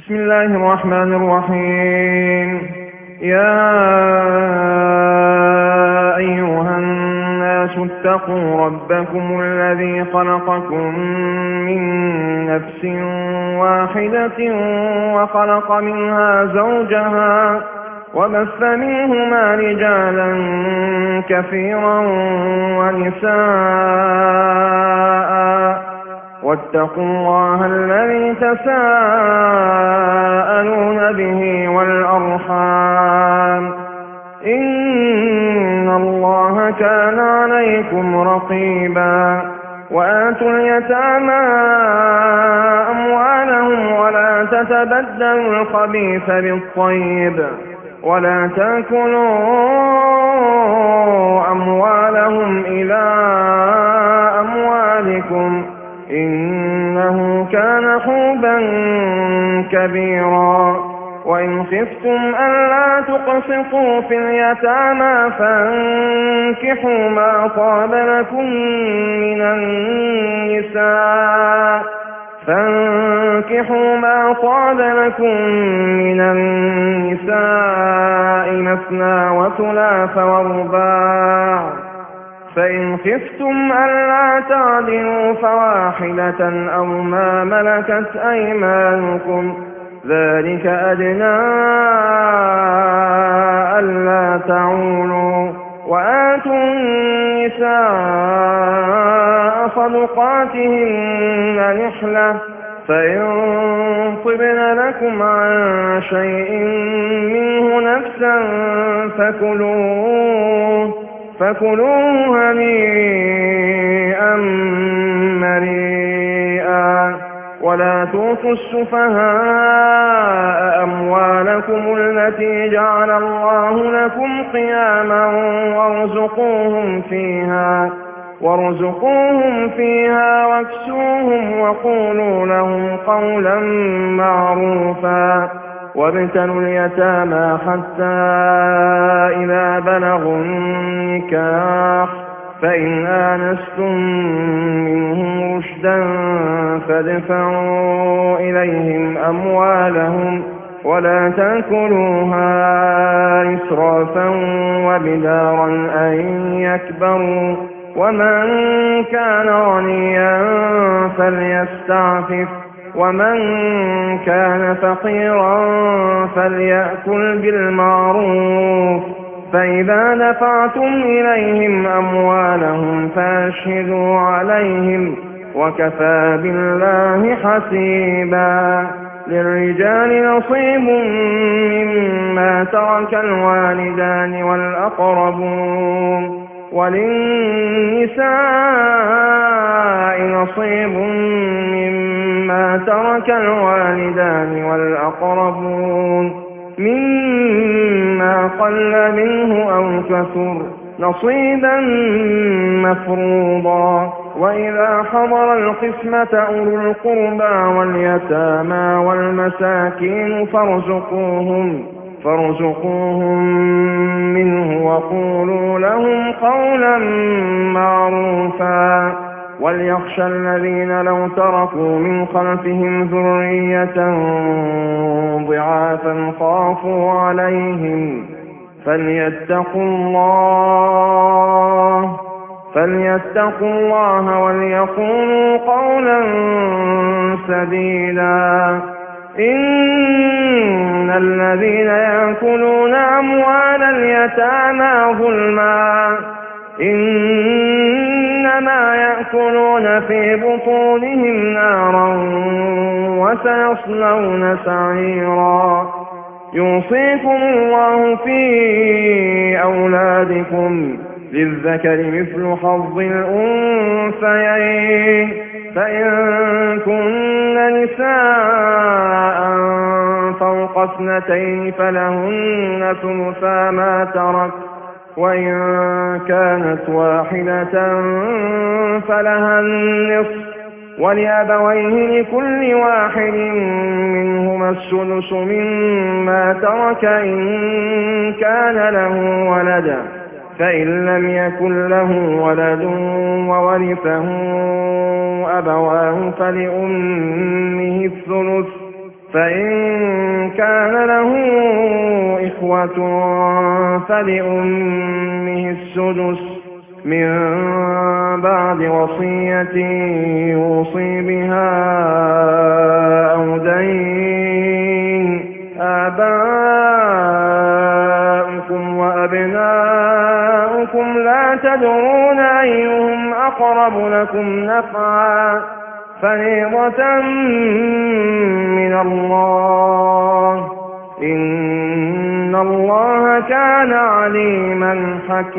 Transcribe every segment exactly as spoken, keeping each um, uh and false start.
بسم الله الرحمن الرحيم. يا أيها الناس اتقوا ربكم الذي خلقكم من نفس واحدة وخلق منها زوجها وبث منهما رجالا كثيرا ونساء واتقوا الله الذي تساءلون به والأرحام إن الله كان عليكم رقيبا. وآتوا اليتامى أموالهم ولا تتبدلوا الخبيث بالطيب ولا تأكلوا أموالهم إلى أموالكم إنه كان حوبا كبيرا. وإن خفتم ألا تقسطوا في اليتامى فانكحوا ما طاب لكم من النساء فانكحوا ما طاب لكم من النساء مثنى وثلاث ورباع. فإن خفتم ألا تعدلوا فواحدة أو ما ملكت أيمانكم ذلك أدنى ألا تعولوا. وآتوا النساء صدقاتهن نحلة فإن طبن لكم عن شيء منه نفسا فكلوه فكلوه هنيئا مريئا. ولا توتوا السفهاء أموالكم التي جعل الله لكم قياما وارزقوهم فيها وارزقوهم فيها واكسوهم وقولوا لهم قولا معروفا. وابتلوا اليتامى حتى إذا بلغوا النكاح فإن آنستم منهم رشدا فادفعوا إليهم أموالهم ولا تأكلوها إسرافا وبدارا أن يكبروا. ومن كان غنيا فليستعفف ومن كان فقيرا فليأكل بالمعروف. فإذا دفعتم إليهم أموالهم فأشهدوا عليهم وكفى بالله حسيبا. للرجال نصيب مما ترك الوالدان والأقربون وللنساء نصيب مما ترك الوالدان والأقربون مما قل منه أو كثر نصيبا مفروضا. وإذا حضر القسمة أولو القربى واليتامى والمساكين فارزقوهم فارزقوهم منه وقولوا لهم قولا معروفا. وليخشى الذين لو تركوا من خلفهم ذرية ضعافا خافوا عليهم فليتقوا الله فليتقوا الله وليقولوا قولا سديدا. إن الذين يأكلون أموال اليتامى ظلما إنما يأكلون في بطونهم نارا وسيصلون سعيرا. يوصيكم الله في أولادكم للذكر مثل حظ الأنثيين فإن كن نساء فوق اثنتين فلهن ثلثا ما ترك وإن كانت واحدة فلها النصف ولأبويه لكل واحد منهما السدس مما ترك إن كان له ولد فإن لم يكن له ولد وورثه أبواه فلأمه الثلث فإن كان له إخوة فلأمه السدس من بعد وصية يوصي بها أو دين. آباؤكم وأبناؤكم لا تدرون أيهم أقرب لكم نفعا فريضة من الله إن الله كان عليما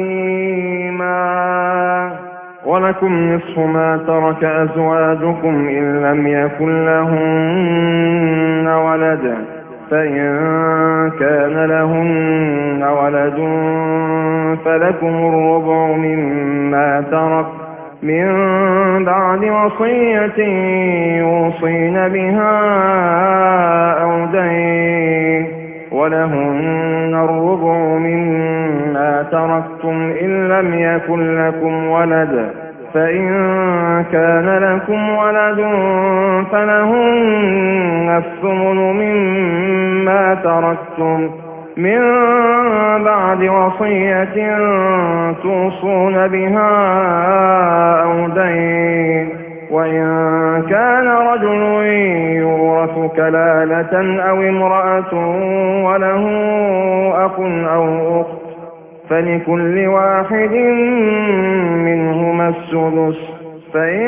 حكيما. ولكم نصف ما ترك أزواجكم إن لم يكن لهن ولد فإن كان لهن ولد فلكم الربع مما ترك من بعد وصية يوصين بها أو دين. ولهن الربع مما تركتم إن لم يكن لكم ولد فإن كان لكم ولد فلهن الثمن مما تركتم من بعد وصية توصون بها أو دين. وإن كان رجل يورث كلالة أو امرأة وله أخ أو أخت فلكل واحد منهما السدس فإن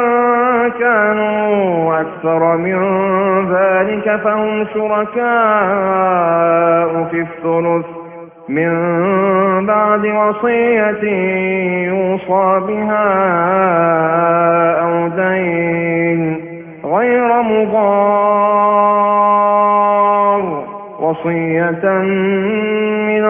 كانوا أكثر من ذلك فهم شركاء في الثلث من بعد وصية يوصى بها أو دين غير مضار وصية من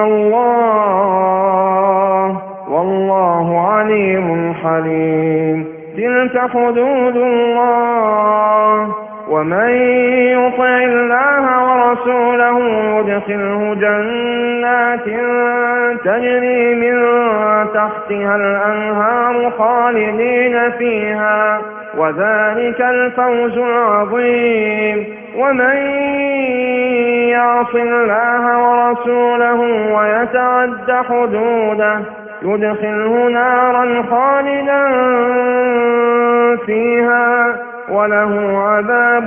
الله والله عليم حليم. تلك حدود الله ومن يطع الله ورسوله يدخله جنات تجري من تحتها الأنهار خالدين فيها وذلك الفوز العظيم. ومن يعص الله ورسوله ويتعد حدوده يدخله نارا خالدا فيها وله عذاب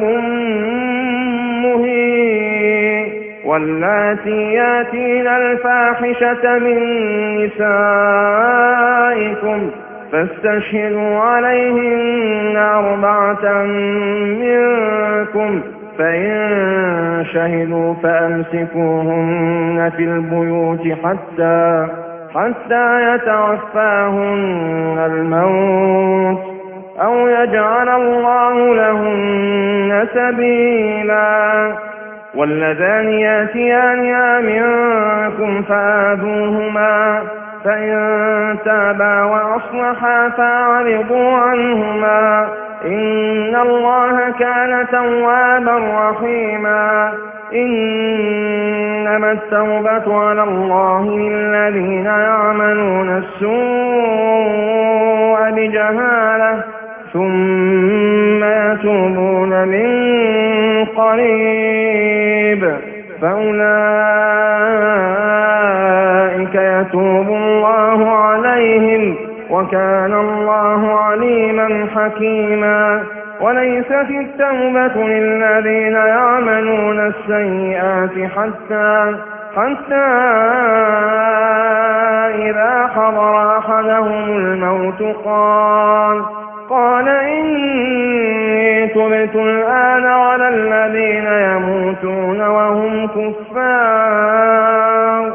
مهين. واللاتي ياتين الفاحشة من نسائكم فاستشهدوا عليهن أربعة منكم فإن شهدوا فأمسكوهن في البيوت حتى حتى يتوفاهن الموت أو يجعل الله لهن سبيلا. واللذان ياتيانها منكم فآذوهما فإن تابا وأصلحا فأعرضوا عنهما إن الله كان توابا رحيما. إنما التوبة على الله للذين يعملون السوء بجهالة ثم يتوبون من قريب فأولئك يتوب الله عليهم وكان الله عليما حكيما. وليست التوبة للذين يعملون السيئات حتى حتى إذا حضر أحدهم الموت قال قال إني تبت الآن على الذين يموتون وهم كفار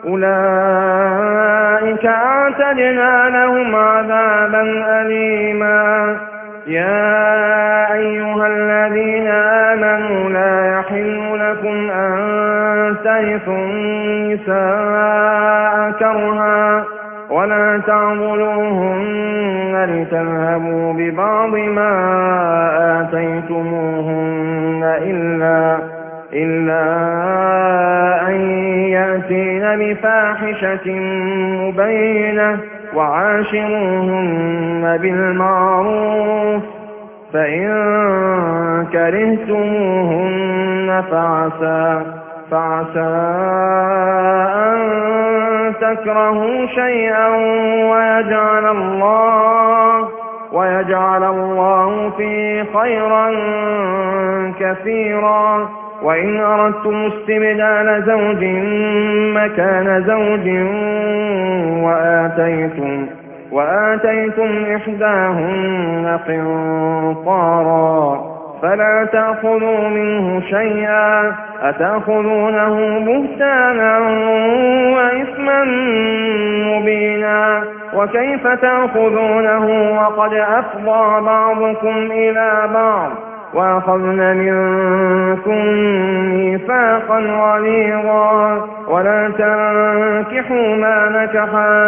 أولئك أعتدنا لهم عذابا أليما. يا أيها الذين آمنوا لا يحل لكم أن ترثوا النساء كرها ولا تعضلوهن لتذهبوا ببعض ما آتيتموهن إلا, إلا أن يأتين بفاحشة مبينة وعاشروهن بالمعروف فإن كرهتموهن فعسى, فعسى أن تكرهوا شيئا ويجعل الله, ويجعل الله فيه خيرا كثيرا. وإن أردتم استبدال زوج مكان زوج وآتيتم, وآتيتم إحداهن قنطارا فلا تأخذوا منه شيئا أتأخذونه بهتانا وإثما مبينا. وكيف تأخذونه وقد أفضى بعضكم إلى بعض وأخذن منكم ميثاقا غليظا. ولا تنكحوا ما نكح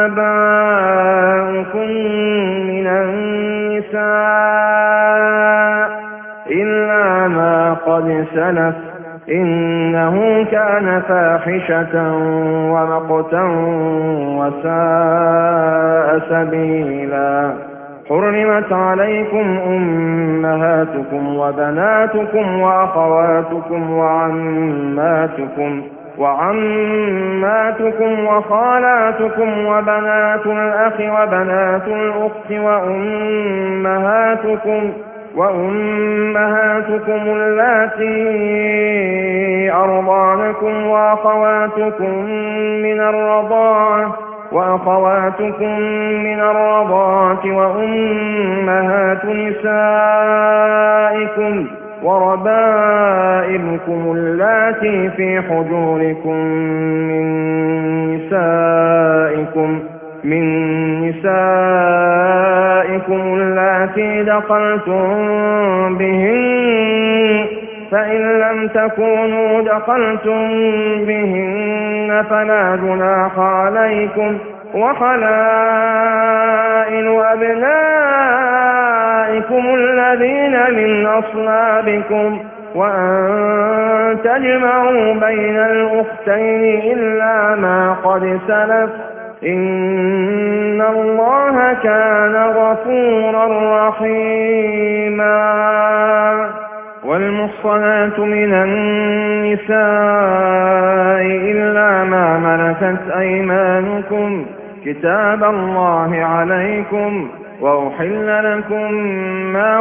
آباؤكم من النساء إلا ما قد سلف إنه كان فاحشة ومقتا وساء سبيلا. حرمت عليكم أمهاتكم وبناتكم وأخواتكم وعماتكم وعماتكم وخالاتكم وبنات الأخ وبنات الأخت وأمهاتكم وأمهاتكم اللاتي أرضعنكم وأخواتكم من الرضاعة وأخواتكم من الرضاعة وأمهات نسائكم وربائبكم اللاتي في حجوركم من نسائكم من نسائكم اللاتي دخلتم بهن فإن لم تكونوا دخلتم بهن فلا جناح عليكم وحلائل أبنائكم الذين من أصلابكم وأن تجمعوا بين الأختين إلا ما قد سلف إن الله كان غفورا رحيما. والمحصنات من النساء إلا ما ملكت أيمانكم كتاب الله عليكم وأحل لكم ما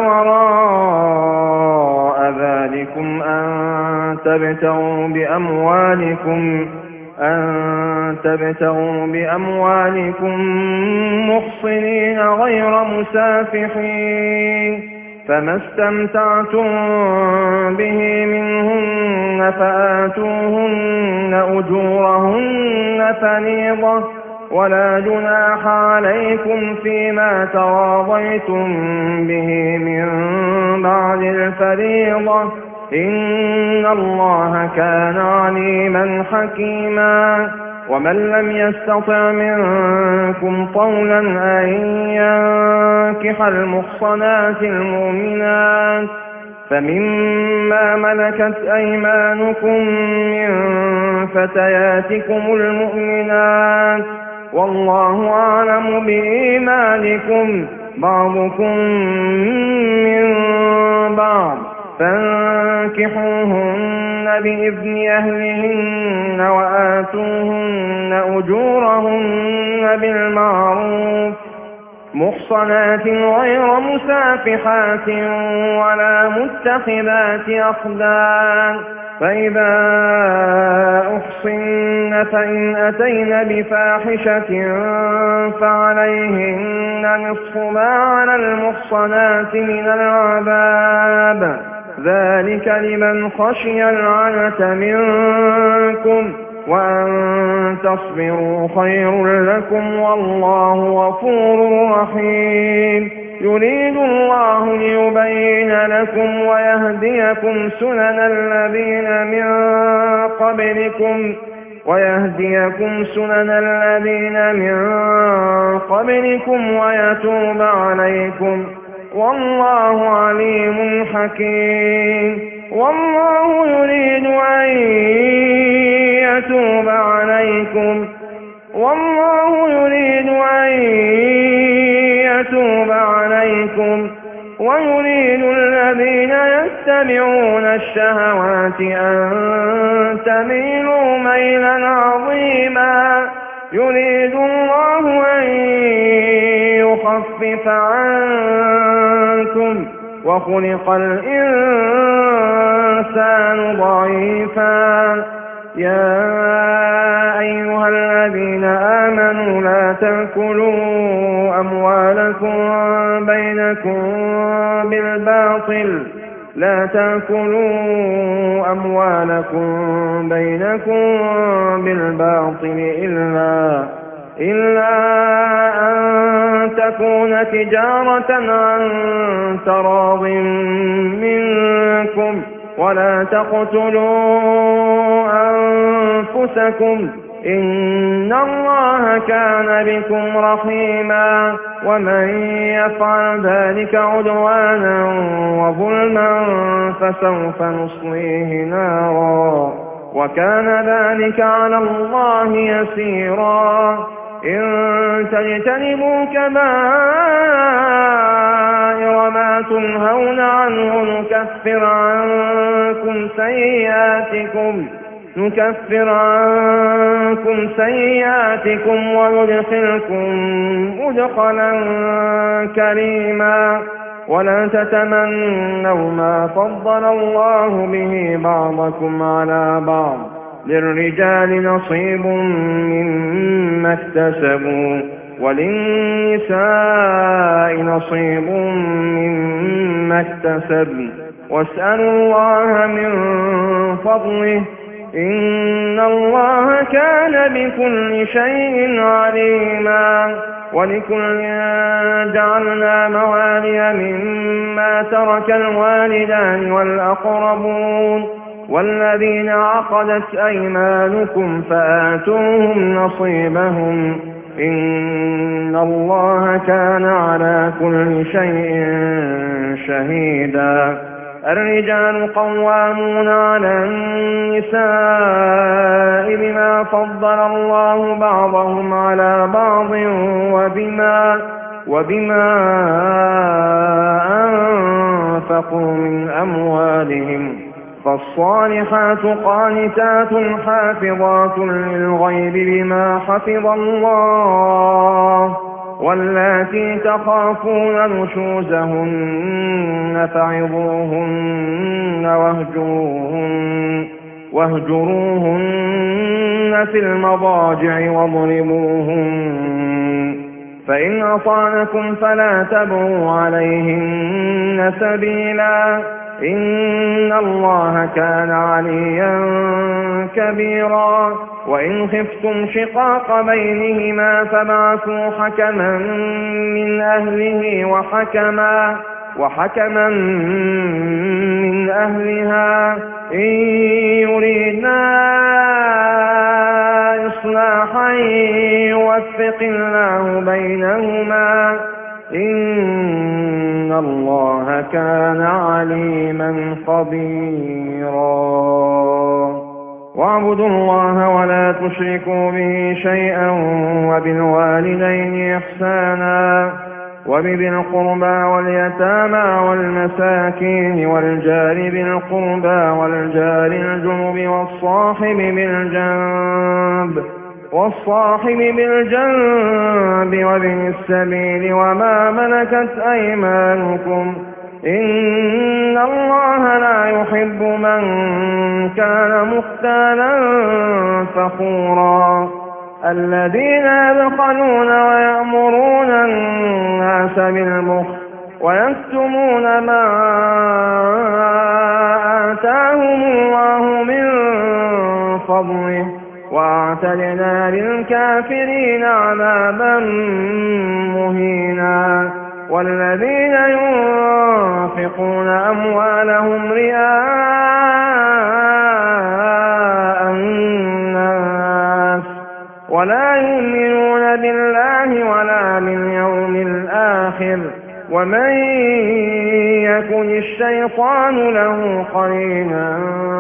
وراء ذلكم أن تبتغوا بأموالكم أن تبتغوا بأموالكم محصنين غير مسافحين فما استمتعتم به منهن فآتوهن أجورهن فريضة ولا جناح عليكم فيما تراضيتم به من بعد الفريضة إن الله كان عليما حكيما. ومن لم يستطع منكم طولا أن ينكح المحصنات المؤمنات فمما ملكت أيمانكم من فتياتكم المؤمنات والله أعلم بإيمانكم بعضكم من بعض فانكحوهن بإذن أهلهن وآتوهن أجورهن بالمعروف محصنات غير مسافحات ولا متخذات أخدان. فإذا أحصن فإن أتين بفاحشة فعليهن نصف ما على المحصنات من العذاب ذلك لمن خشي العنة منكم وأن تصبروا خير لكم والله غفور رحيم. يريد الله ليبين لكم ويهديكم سنن الذين من قبلكم ويهديكم سنن الذين من قبلكم ويتوب عليكم والله عليم حكيم. والله يريد أن يتوب عليكم والله يريد أن يتوب عليكم ويريد أن تميلوا ميلا عظيما يريد الله أن يخفف عنكم وخلق الإنسان ضعيفا. يا أيها الذين آمنوا لا تأكلوا أموالكم بينكم بالباطل لا تأكلوا أموالكم بينكم بالباطل إلا إلا أن تكون تجارة عن تراض منكم ولا تقتلوا أنفسكم إن الله كان بكم رحيما. ومن يفعل ذلك عدوانا وظلما فسوف نصليه نارا وكان ذلك على الله يسيرا. إن تجتنبوا كبائر ما تنهون عنه نكفر عنكم سيئاتكم نكفر عنكم سيئاتكم وندخلكم مدخلا كريما. ولا تتمنوا ما فضل الله به بعضكم على بعض للرجال نصيب مما اكتسبوا وللنساء نصيب مما اكتسبن واسألوا الله من فضله إن الله كان بكل شيء عليما. ولكل جعلنا موالي مما ترك الوالدان والأقربون والذين عقدت أيمانكم فآتوهم نصيبهم إن الله كان على كل شيء شهيدا. الرجال قوامون على النساء بما فضل الله بعضهم على بعض وبما, وبما أنفقوا من أموالهم فالصالحات قانتات حافظات للغيب بما حفظ الله واللاتي تخافون نشوزهن فعظوهن واهجروهن, واهجروهن في المضاجع واضربوهن فإن أطعنكم فلا تبغوا عليهن سبيلا إن الله كان عليا كبيرا. وإن خفتم شقاق بينهما فبعثوا حكما من أهله وحكما وحكما من أهلها إن يريدا إصلاحا يوفق الله بينهما إن الله كان عليما خبيرا. واعبدوا الله ولا تشركوا به شيئا وبالوالدين إحسانا وبذي القربى واليتامى والمساكين والجار ذي القربى والجار الجنب والصاحب بالجنب والصاحب بالجنب وابن السبيل وما ملكت أيمانكم إن الله لا يحب من كان مختالا فخورا. الذين يبخلون ويأمرون الناس بالبخل ويكتمون ما آتاهم الله من فضله وأعتدنا للكافرين عذابا مهينا. والذين ينفقون أموالهم رئاء الناس ولا يؤمنون بالله ولا باليوم الآخر ومن يكن الشيطان له قرينا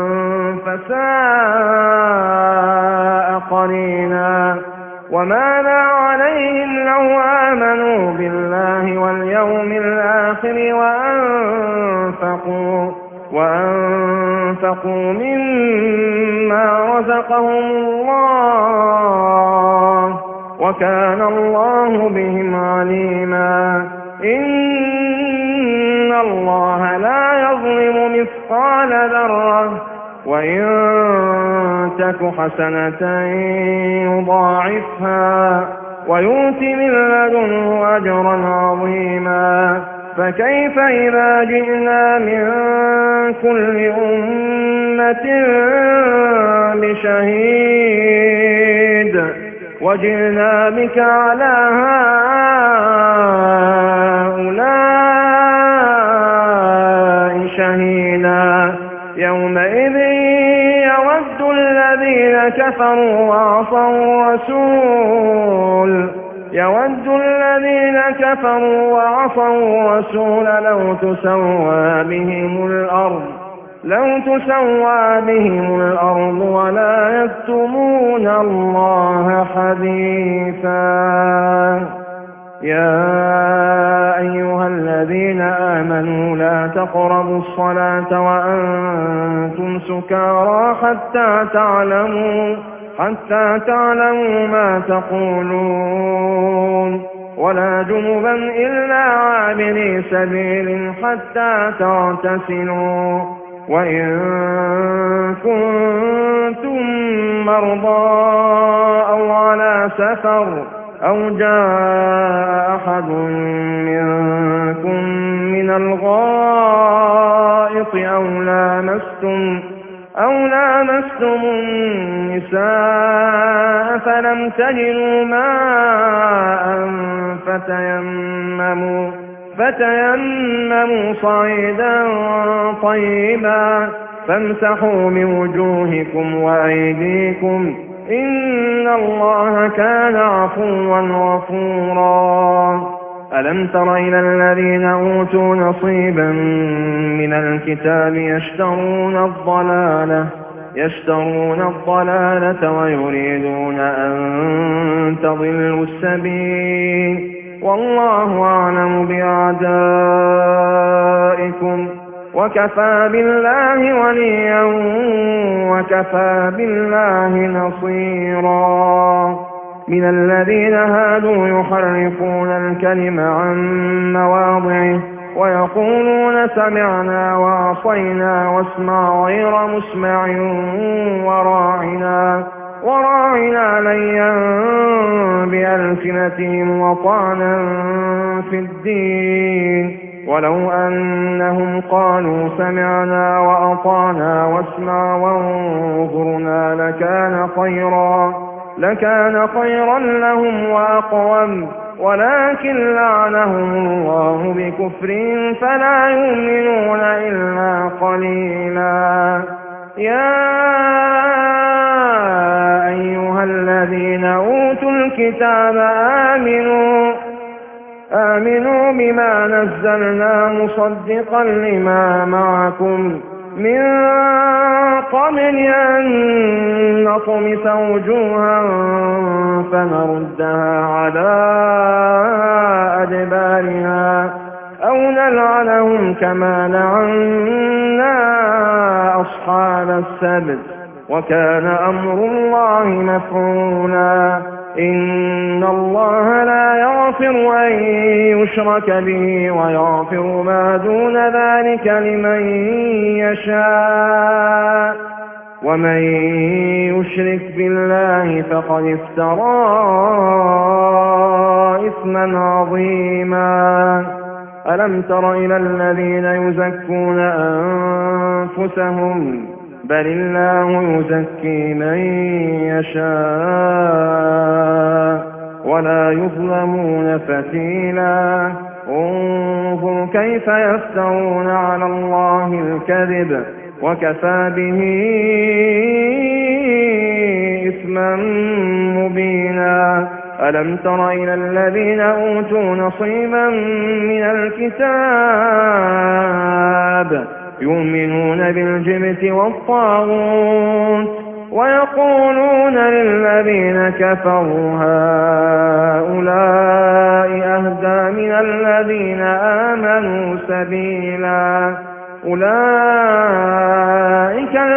فساء قرينا. وماذا عليهم لو آمنوا بالله واليوم الآخر وأنفقوا, وأنفقوا أنفقوا مما رزقهم الله وكان الله بهم عليما إن الله لا يظلم مثقال ذرة وإن تك حسنة يضاعفها ويؤت من لدنه أجرا عظيما فكيف إذا جئنا من كل أمة بشهيد وجئنا بك على هؤلاء شهيدا يومئذ يود الذين كفروا وعصوا الرسول يود الذين كفروا وعصوا الرسول لو تسوى بهم الأرض لو تسوى بهم الأرض ولا يكتمون الله حديثا يا أيها الذين آمنوا لا تقربوا الصلاة وأنتم سكارى حتى تعلموا حتى تعلموا ما تقولون ولا جنبا إلا عابري سبيل حتى تغتسلوا وإن كنتم مرضى أو على سفر أو جاء أحد منكم من الغائط أو لامستم أو لامستم النساء فلم تجدوا ماء فتيمموا فتيمموا صعيدا طيبا فامسحوا من وجوهكم وأيديكم إن الله كان عفوا غفورا ألم تر إلى الذين أوتوا نصيبا من الكتاب يشترون الضلالة يشترون الضلالة ويريدون أن تضلوا السبيل والله أعلم بأعدائكم وكفى بالله وليا وكفى بالله نصيرا من الذين هادوا يحرفون الكلم عن مواضعه ويقولون سمعنا وعصينا واسمع غير مسمع وراعنا وراعنا ليا بألسنتهم وطعنا في الدين ولو أنهم قالوا سمعنا وأطعنا واسمع وانظرنا لكان خيرا لكان خيرا لهم وأقوم ولكن لعنهم الله بكفرهم فلا يؤمنون إلا قليلا يا أيها الذين أوتوا الكتاب آمنوا آمنوا بما نزلنا مصدقا لما معكم من قبل أن نطمس وجوها فنردها على أدبارها أو نلعنهم كما لعنا أصحاب السبت وكان أمر الله مفعولا إن الله لا يغفر أن يشرك به ويغفر ما دون ذلك لمن يشاء ومن يشرك بالله فقد افترى إثما عظيما ألم تر إلى الذين يزكون أنفسهم بل الله يزكي من يشاء ولا يظلمون فتيلا انظر كيف يفترون على الله الكذب وكفى به إثما مبينا ألم تر إلى الذين أوتوا نصيبا من الكتاب يؤمنون بالجبت والطاغوت ويقولون للذين كفروا هؤلاء أهدى من الذين آمنوا سبيلا أولئك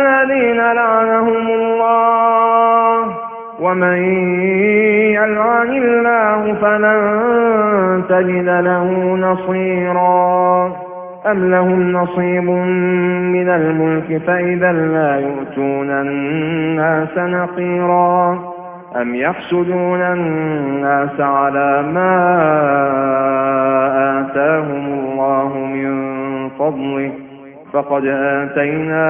ومن يلعن الله فلن تجد له نصيرا أم لهم نصيب من الملك فإذا لا يؤتون الناس نقيرا أم يحسدون الناس على ما آتاهم الله من فضله فقد آتينا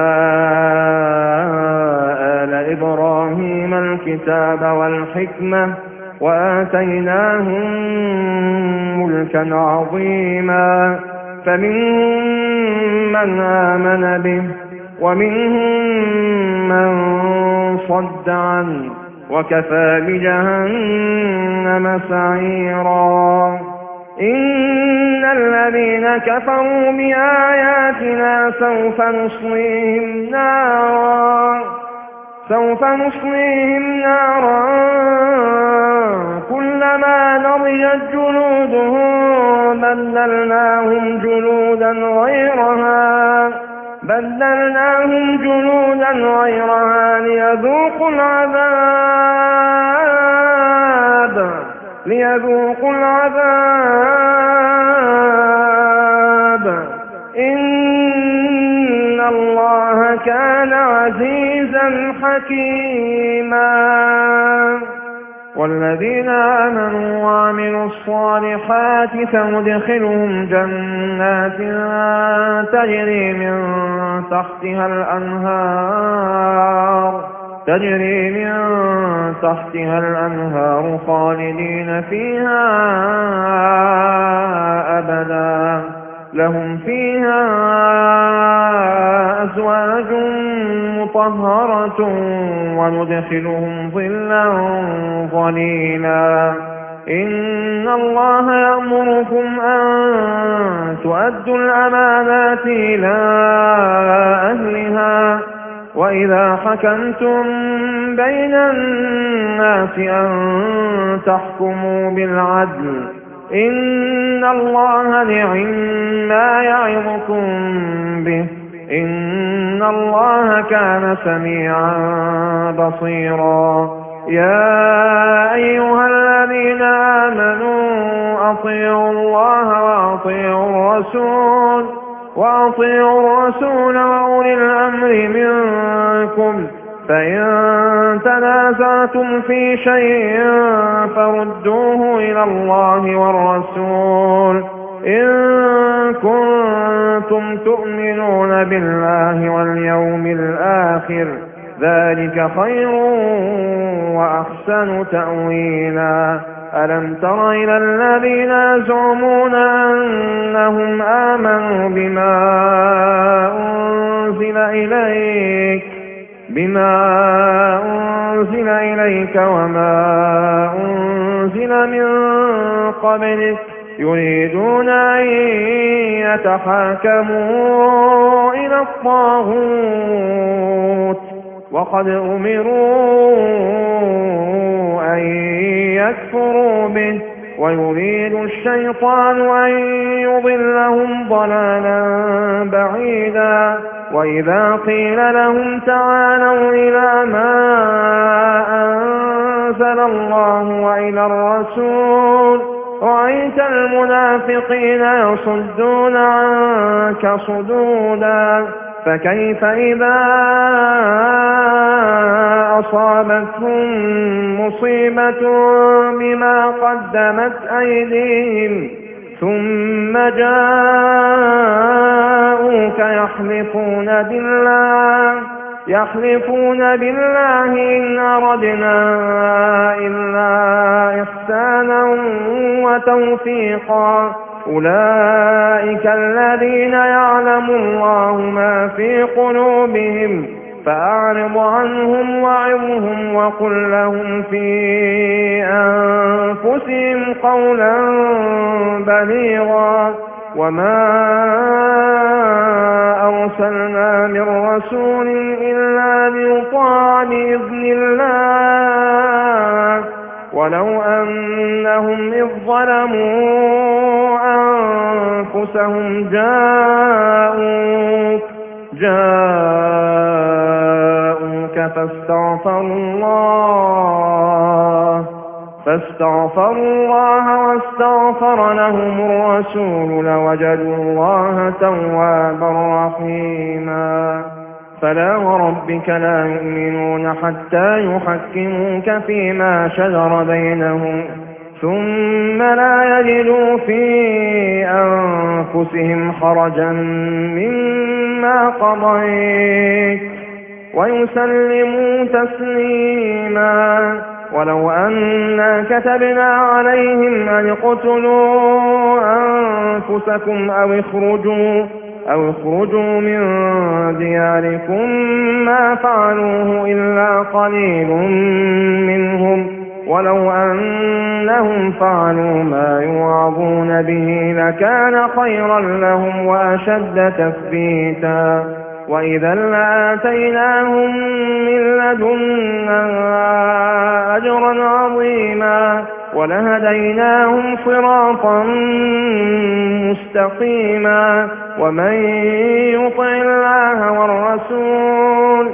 آل إبراهيم الكتاب والحكمة وآتيناهم ملكا عظيما فمنهم من آمن به ومهم من صد عنه وكفى بجهنم سعيرا إن الذين كفروا بآياتنا سوف نصليهم نارا سوف نصليهم نارا كلما نضجت جلودهم بدلناهم جلودا غيرها بدلناهم جلودا غيرها ليذوقوا العذاب ليذوقوا العذاب إن الله كان عزيزا حكيما والذين آمنوا وعملوا الصالحات سندخلهم جنات تجري من تحتها الأنهار تجري من تحتها الأنهار خالدين فيها أبدا لهم فيها أزواج مطهرة وندخلهم ظلا ظليلا إن الله يأمركم أن تؤدوا الأمانات إلى أهلها وإذا حكمتم بين الناس أن تحكموا بالعدل إن الله نعم ما يعظكم به إن الله كان سميعا بصيرا يا أيها الذين آمنوا أطيعوا الله وأطيعوا الرسول وأطيعوا الرسول وأولي الأمر منكم فإن تنازعتم في شيء فردوه إلى الله والرسول إن كنتم تؤمنون بالله واليوم الآخر ذلك خير وأحسن تأويلا ألم تر إلى الذين يزعمون أنهم آمنوا بما أنزل إليك بما أنزل إليك وما أنزل من قبلك يريدون أن يتحاكموا إلى الطاغوت وقد أمروا أن يكفروا به ويريد الشيطان أن يضلهم ضلالا بعيدا وإذا قيل لهم تعالوا إلى ما أنزل الله وإلى الرسول رأيت المنافقين يصدون عنك صدودا فكيف إذا أصابتهم مصيبة بما قدمت أيديهم ثم جاءوك يحلفون بالله يحلفون بالله إن أردنا إلا إحسانا وتوفيقا أولئك الذين يعلم الله ما في قلوبهم فأعرض عنهم وعظهم وقل لهم في أنفسهم قولا بليغا وما أرسلنا من رسول إلا ليطاع بإذن الله ولو أنهم إذ ظلموا أنفسهم جاءوك جاءوك فاستغفروا الله فاستغفروا الله واستغفر لهم الرسول لوجدوا الله توابا رحيما. فلا وربك لا يؤمنون حتى يحكموك فيما شجر بينهم ثم لا يجدوا في أنفسهم حرجا مما قضيت ويسلموا تسليما. ولو أنا كتبنا عليهم أن اقتلوا أنفسكم أو اخرجوا أو اخرجوا من دياركم ما فعلوه إلا قليل منهم ولو أنهم فعلوا ما يوعظون به لكان خيرا لهم وأشد تثبيتا. وإذا لآتيناهم من لدنا أجرا عظيما ولهديناهم صراطا مستقيما. ومن يطع الله والرسول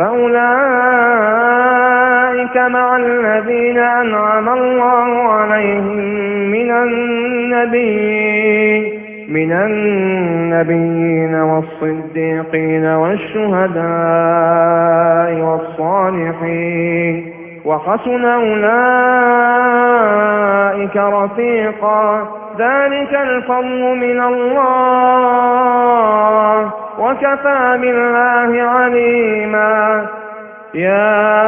فأولئك مع الذين أنعم الله عليهم من النبيين من النبيين والصديقين والشهداء والصالحين وحسن أولئك رفيقا. ذلك الفضل من الله وكفى بالله عليما. يا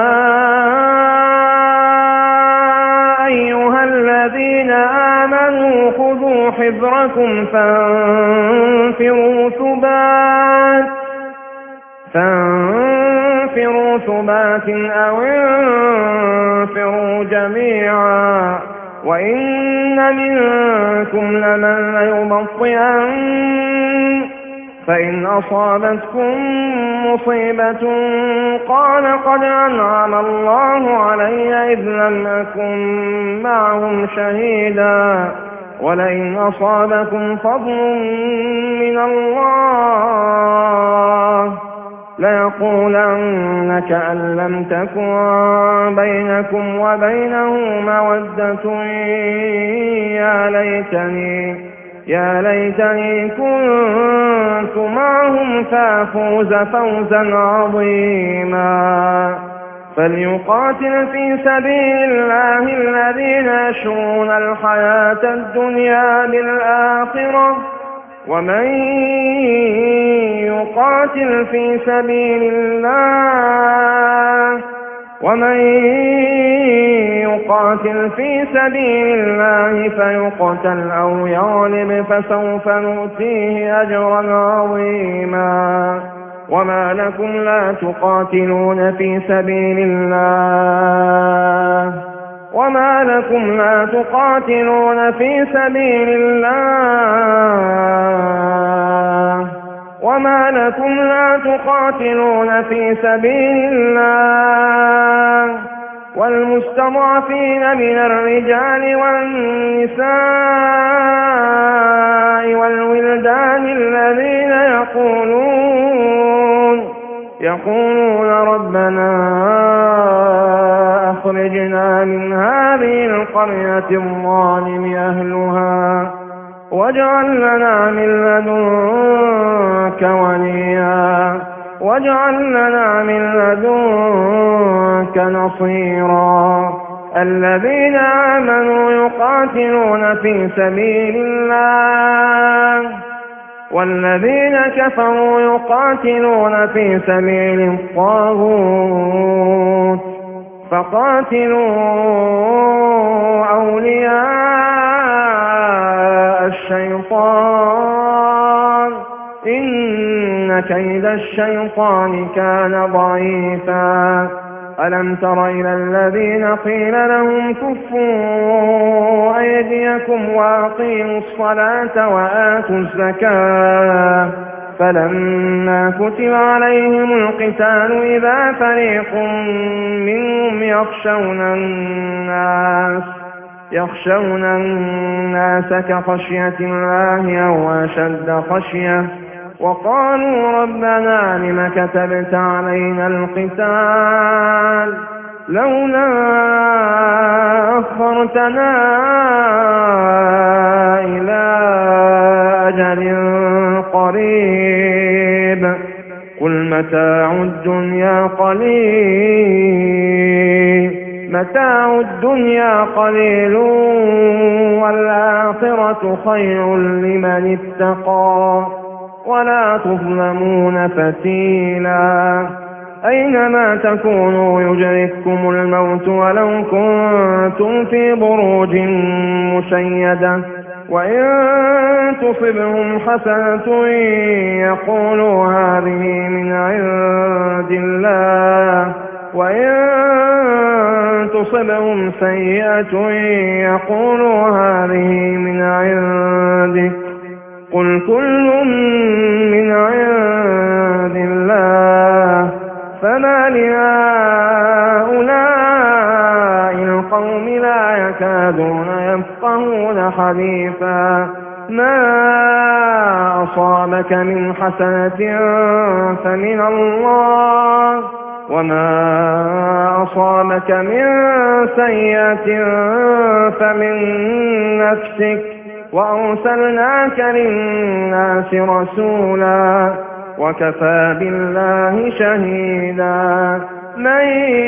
أيها الذين آمنوا خذوا حذركم فانفروا ثبات فانفروا ثبات أو انفروا جميعا. وإن منكم لمن ليبطئن فإن أصابتكم مصيبة قال قد أنعم الله علي إذ لم أكن معهم شهيدا ولئن أصابكم فضل من الله ليقولن كأن لم تكن بينكم وبينه مودة يا ليتني يا ليتني كنت معهم فافوز فوزا عظيما. فليقاتل في سبيل الله الذين يشرون الحياة الدنيا بالآخرة ومن يقاتل في سبيل الله ومن يقاتل في سبيل الله فيقتل أو يغلب فسوف نؤتيه أجرا عظيما. وما لكم لا تقاتلون في سبيل الله وما لكم لا تقاتلون في سبيل الله وما لكم لا تقاتلون في سبيل الله والمستضعفين من الرجال والنساء والولدان الذين يقولون يقولون ربنا أخرجنا من هذه القرية الظالم أهلها واجعل لنا من لدنك وليا واجعل لنا من لدنك نصيرا. الذين آمنوا يقاتلون في سبيل الله والذين كفروا يقاتلون في سبيل الطاغوت فقاتلوا أولياء الشيطان إن كيد الشيطان كان ضعيفا. ألم تر إلى الذين قيل لهم كفوا أيديكم وأقيموا الصلاة وآتوا الزكاة فلما كتب عليهم القتال إذا فريق منهم يخشون الناس يخشون الناس كخشية الله أو أشد خشية وقالوا ربنا لم كتبت علينا القتال لولا أخرتنا إلى أجل قريب قل متاع الدنيا قليل متاع الدنيا قليل والآخرة خير لمن اتقى ولا تظلمون فتيلا أينما تكونوا يدرككم الموت ولو كنتم في بروج مشيدة وإن تصبهم حسنة يقولوا هذه من عند الله وإن تصبهم سيئة يقولوا هذه من عندك قل كل من عند الله فما لهؤلاء القوم لا يكادون يفقهون حديثا ما أصابك من حسنة فمن الله وما أصابك من سيئة فمن نفسك وأرسلناك للناس رسولا وكفى بالله شهيدا من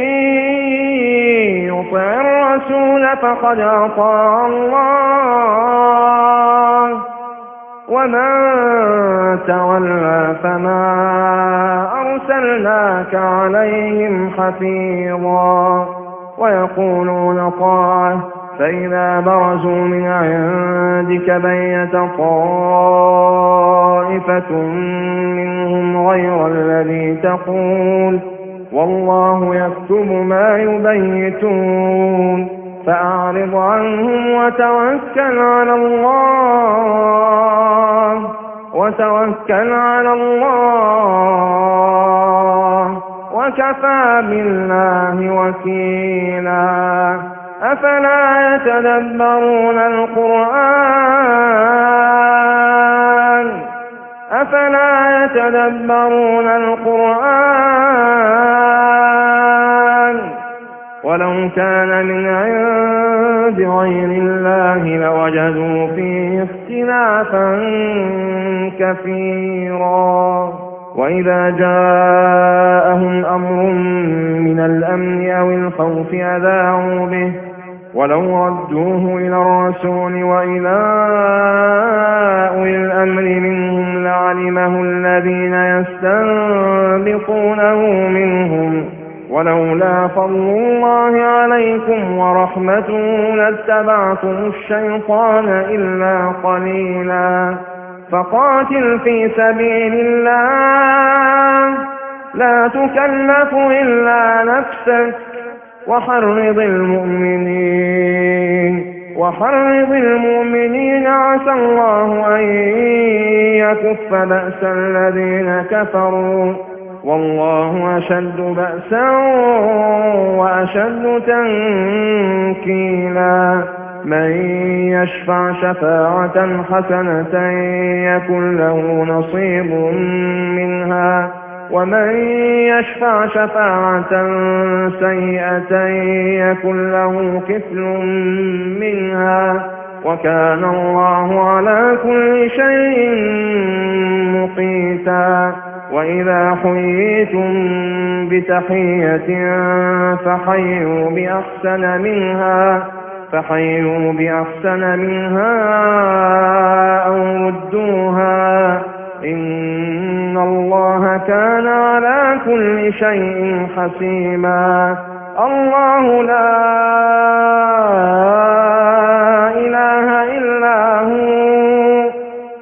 يطع الرسول فقد أطاع الله ومن تولى فما أرسلناك عليهم حفيظا ويقولون طاعة فإذا برزوا من عندك بيت طائفة منهم غير الذي تقول والله يكتب ما يبيتون فأعرض عنهم وتوكل على الله وتوكل على الله وكفى بالله وكيلا أفلا يتدبرون القرآن أفلا يتدبرون القرآن ولو كان من عند غير الله لوجدوا فيه اختلافا كثيرا وإذا جاءهم أمر من الأمن أو الخوف أذاعوا به ولو ردوه إلى الرسول وإلى أولي الأمر منهم لعلمه الذين يستنبطونه منهم ولولا فضل الله عليكم ورحمته لاتبعتم الشيطان إلا قليلا فقاتل في سبيل الله لا تكلف إلا نفسك وحرض المؤمنين وحرض المؤمنين عسى الله أن يكف بأس الذين كفروا والله أشد بأسا وأشد تنكيلا من يشفع شفاعة حسنة يكن له نصيب منها ومن يشفع شفاعة سيئة يكن له كفل منها وكان الله على كل شيء مقيتا وإذا حييتم بتحية فحيوا بأحسن منها فحيوا بأحسن منها أو ردوها إن الله كان على كل شيء حسيبا الله لا إله إلا هو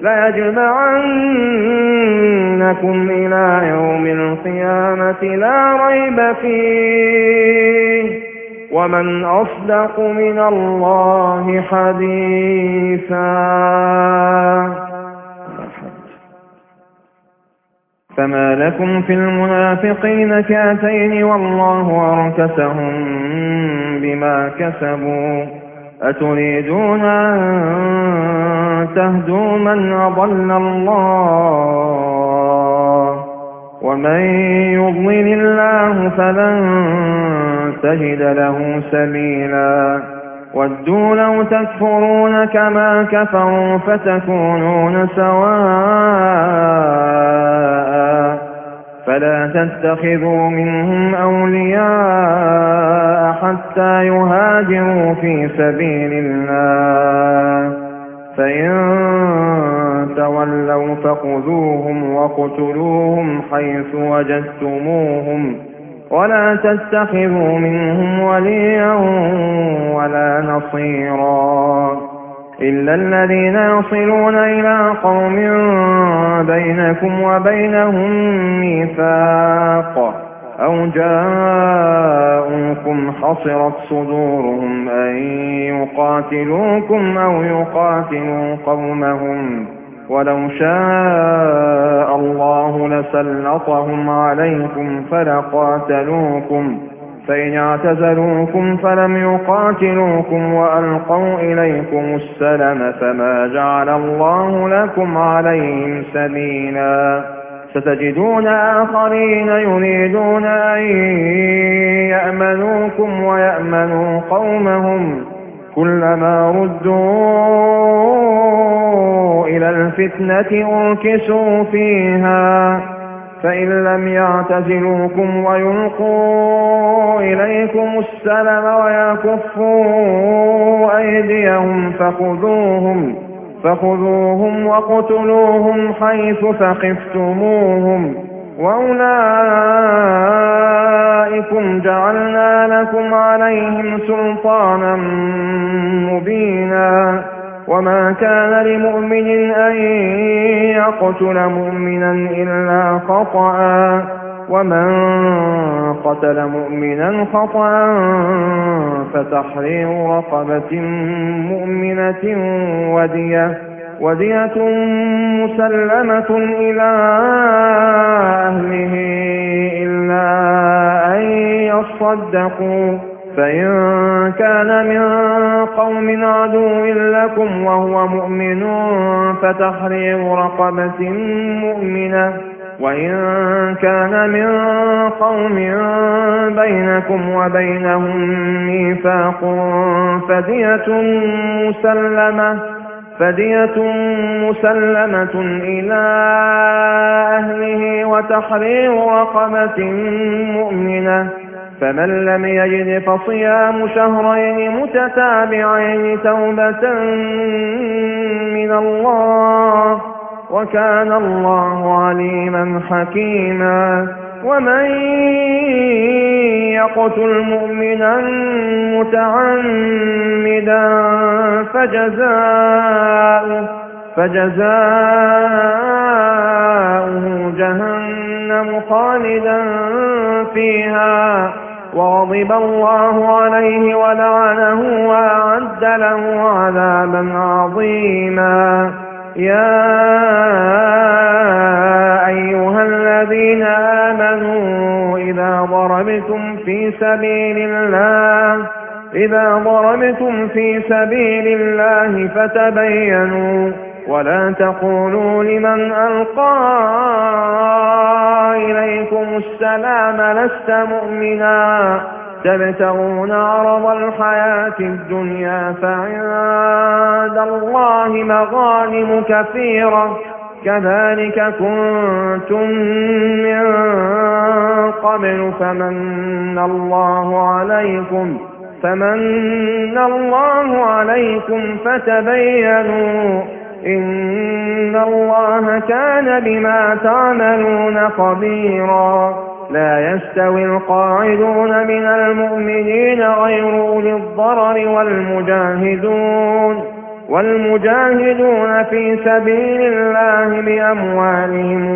ليجمعنكم إلى يوم القيامة لا ريب فيه ومن أصدق من الله حديثا. فما لكم في المنافقين فئتين والله أركسهم بما كسبوا أتريدون أن تهدوا من أضل الله ومن يضلل الله فلن تجد له سبيلا ودوا لو تكفرون كما كفروا فتكونون سواء فلا تتخذوا منهم أولياء حتى يهاجروا في سبيل الله فإن تولوا فخذوهم وقتلوهم حيث وجدتموهم ولا تتخذوا منهم وليا ولا نصيرا إلا الذين يصلون إلى قوم بينكم وبينهم ميثاق أو جاءوكم حصرت صدورهم أن يقاتلوكم أو يقاتلوا قومهم ولو شاء الله لسلطهم عليكم فلقاتلوكم فإن اعتزلوكم فلم يقاتلوكم وألقوا إليكم السلم فما جعل الله لكم عليهم سبيلا ستجدون آخرين يريدون أن يأمنوكم ويأمنوا قومهم كلما ردوا إلى الفتنة أركسوا فيها فإن لم يعتزلوكم ويلقوا إليكم السلم ويكفوا أيديهم فخذوهم فخذوهم وقتلوهم حيث ثقفتموهم وأولئكم جعلنا لكم عليهم سلطانا مبينا وما كان لمؤمن أن يقتل مؤمنا إلا خطأ ومن قتل مؤمنا خطأ فتحرير رقبة مؤمنة ودية ودية مسلمة إلى أهله إلا أن يصدقوا فإن كان من قوم عدو لكم وهو مؤمن فتحرير رقبة مؤمنة وإن كان من قوم بينكم وبينهم ميثاق فدية مسلمة فدية مسلمة إلى أهله وتحرير رقبة مؤمنة فمن لم يجد فصيام شهرين متتابعين توبة من الله وكان الله عليما حكيما ومن يقتل مؤمنا متعمدا فجزاؤه فجزاؤه جهنم خالدا فيها وغضب الله عليه ولعنه وأعد له عذابا عظيما يا أيها الذين آمنوا إذا ضربتم في سبيل الله إذا ضربتم في سبيل الله فتبينوا ولا تقولوا لمن ألقى إليكم السلام لست مؤمنا تبتغون عرض الحياة الدنيا فعند الله مغانم كثيرة كذلك كنتم من قبل فمن الله عليكم فمن الله عليكم فتبينوا إن الله كان بما تعملون خبيرا لا يستوي القاعدون من المؤمنين غير أولي الضرر والمجاهدون والمجاهدون في سبيل الله بأموالهم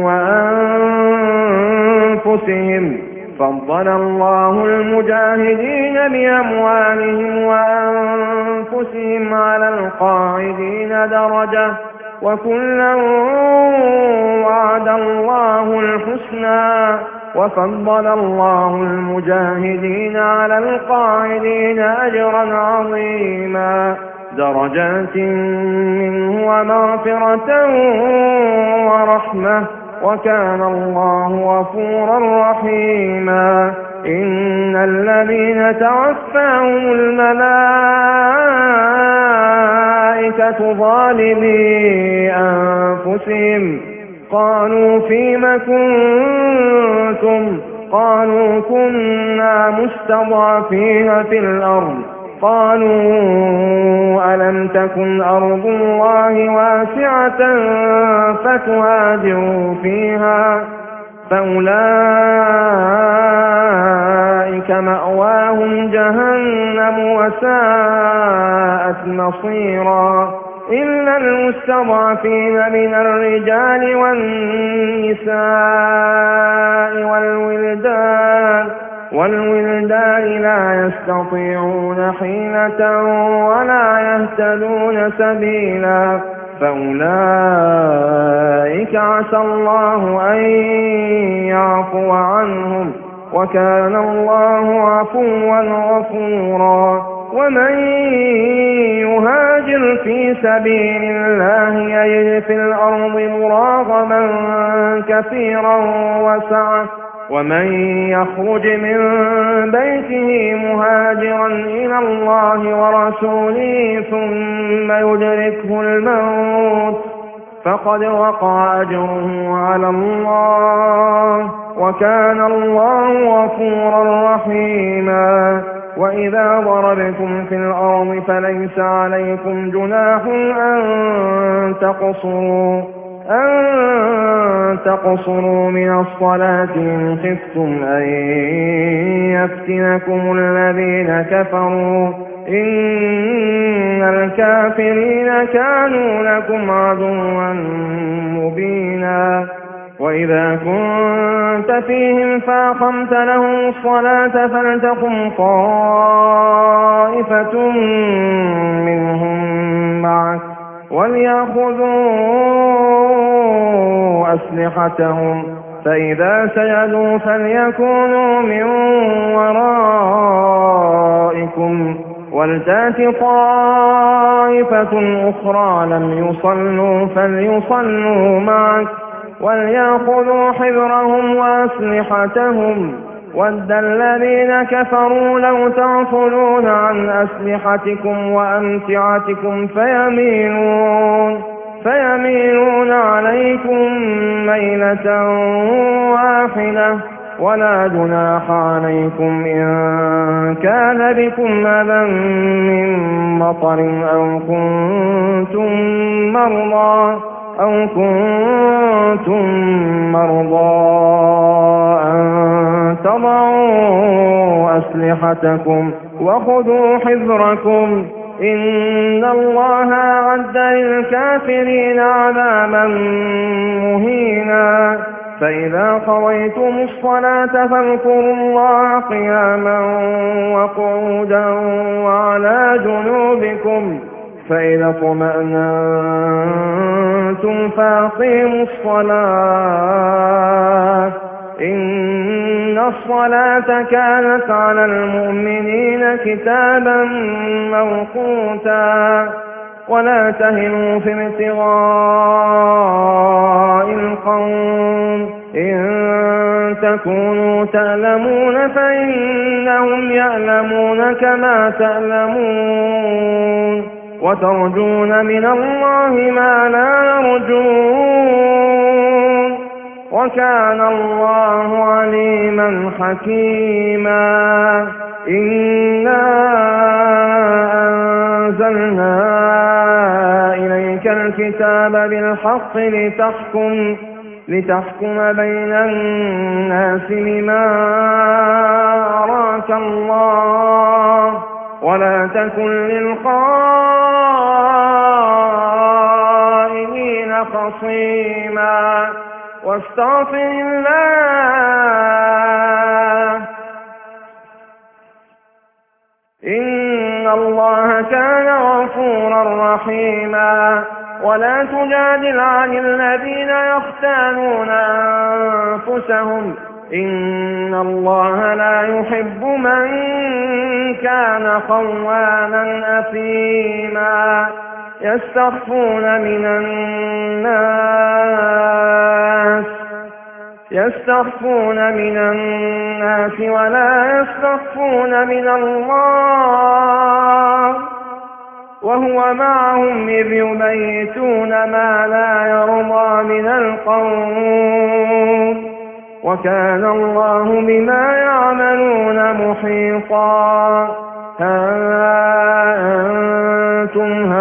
وأنفسهم فضل الله المجاهدين بأموالهم وأنفسهم على القاعدين درجة وكلا وعد الله الحسنى وفضل الله المجاهدين على القاعدين أجرا عظيما درجات منه ومغفرة ورحمة وكان الله غفورا رحيما إن الذين توفاهم الملائكة ظالمي أنفسهم قالوا فيم كنتم قالوا كنا مستضعفين في الأرض قالوا ألم تكن أرض الله واسعة فتهاجروا فيها فأولئك مأواهم جهنم وساءت مصيرا إلا المستضعفين من الرجال والنساء والولدان والولدان لا يستطيعون حيلة ولا يهتدون سبيلا فأولئك عسى الله أن يعفو عنهم وكان الله عفوا غفورا ومن يهاجر في سبيل الله يجد في الأرض مراغما كثيرا وسعة ومن يخرج من بيته مهاجرا إلى الله ورسوله ثم يدركه الموت فقد وقع أجره على الله وكان الله غفورا رحيما وإذا ضربتم في الأرض فليس عليكم جناح أن تقصروا أن تقصروا من الصلاة إن خفتم أن يفتنكم الذين كفروا إن الكافرين كانوا لكم عدوا مبينا وإذا كنت فيهم فأقمت لهم الصلاة فلتقم طائفة منهم معك وليأخذوا أسلحتهم فإذا سجدوا فليكونوا من ورائكم ولتأت طائفة أخرى لم يصلوا فليصلوا معك وليأخذوا حذرهم وأسلحتهم ود الذين كفروا لو تغفلون عن أسلحتكم وأمتعتكم فيميلون فيميلون عليكم ميلة واحدة ولا جناح عليكم إن كان بكم أذى من مطر أو كنتم مرضى أو كنتم مرضى أن تضعوا أسلحتكم وخذوا حذركم إن الله أعد للكافرين عذابا مهينا فإذا قضيتم الصلاة فاذكروا الله قياما وقعودا وعلى جنوبكم فإذا اطمأننتم فأقيموا الصلاة إن الصلاة كانت على المؤمنين كتابا موقوتا ولا تهنوا في ابتغاء القوم إن تكونوا تألمون فإنهم يألمون كما تألمون وترجون من الله ما لا يرجون وكان الله عليما حكيما إنا أنزلنا إليك الكتاب بالحق لتحكم لتحكم بين الناس بما أراك الله ولا تكن للخائنين خصيما واستغفر الله إن الله كان غفورا رحيما ولا تجادل عن الذين يختانون أنفسهم إن الله لا يحب من كان خوانا أثيما يستخفون من الناس يستخفون من الناس ولا يستخفون من الله وهو معهم إذ يبيتون ما لا يرضى من القول وكان الله بما يعملون محيطا ها أنتم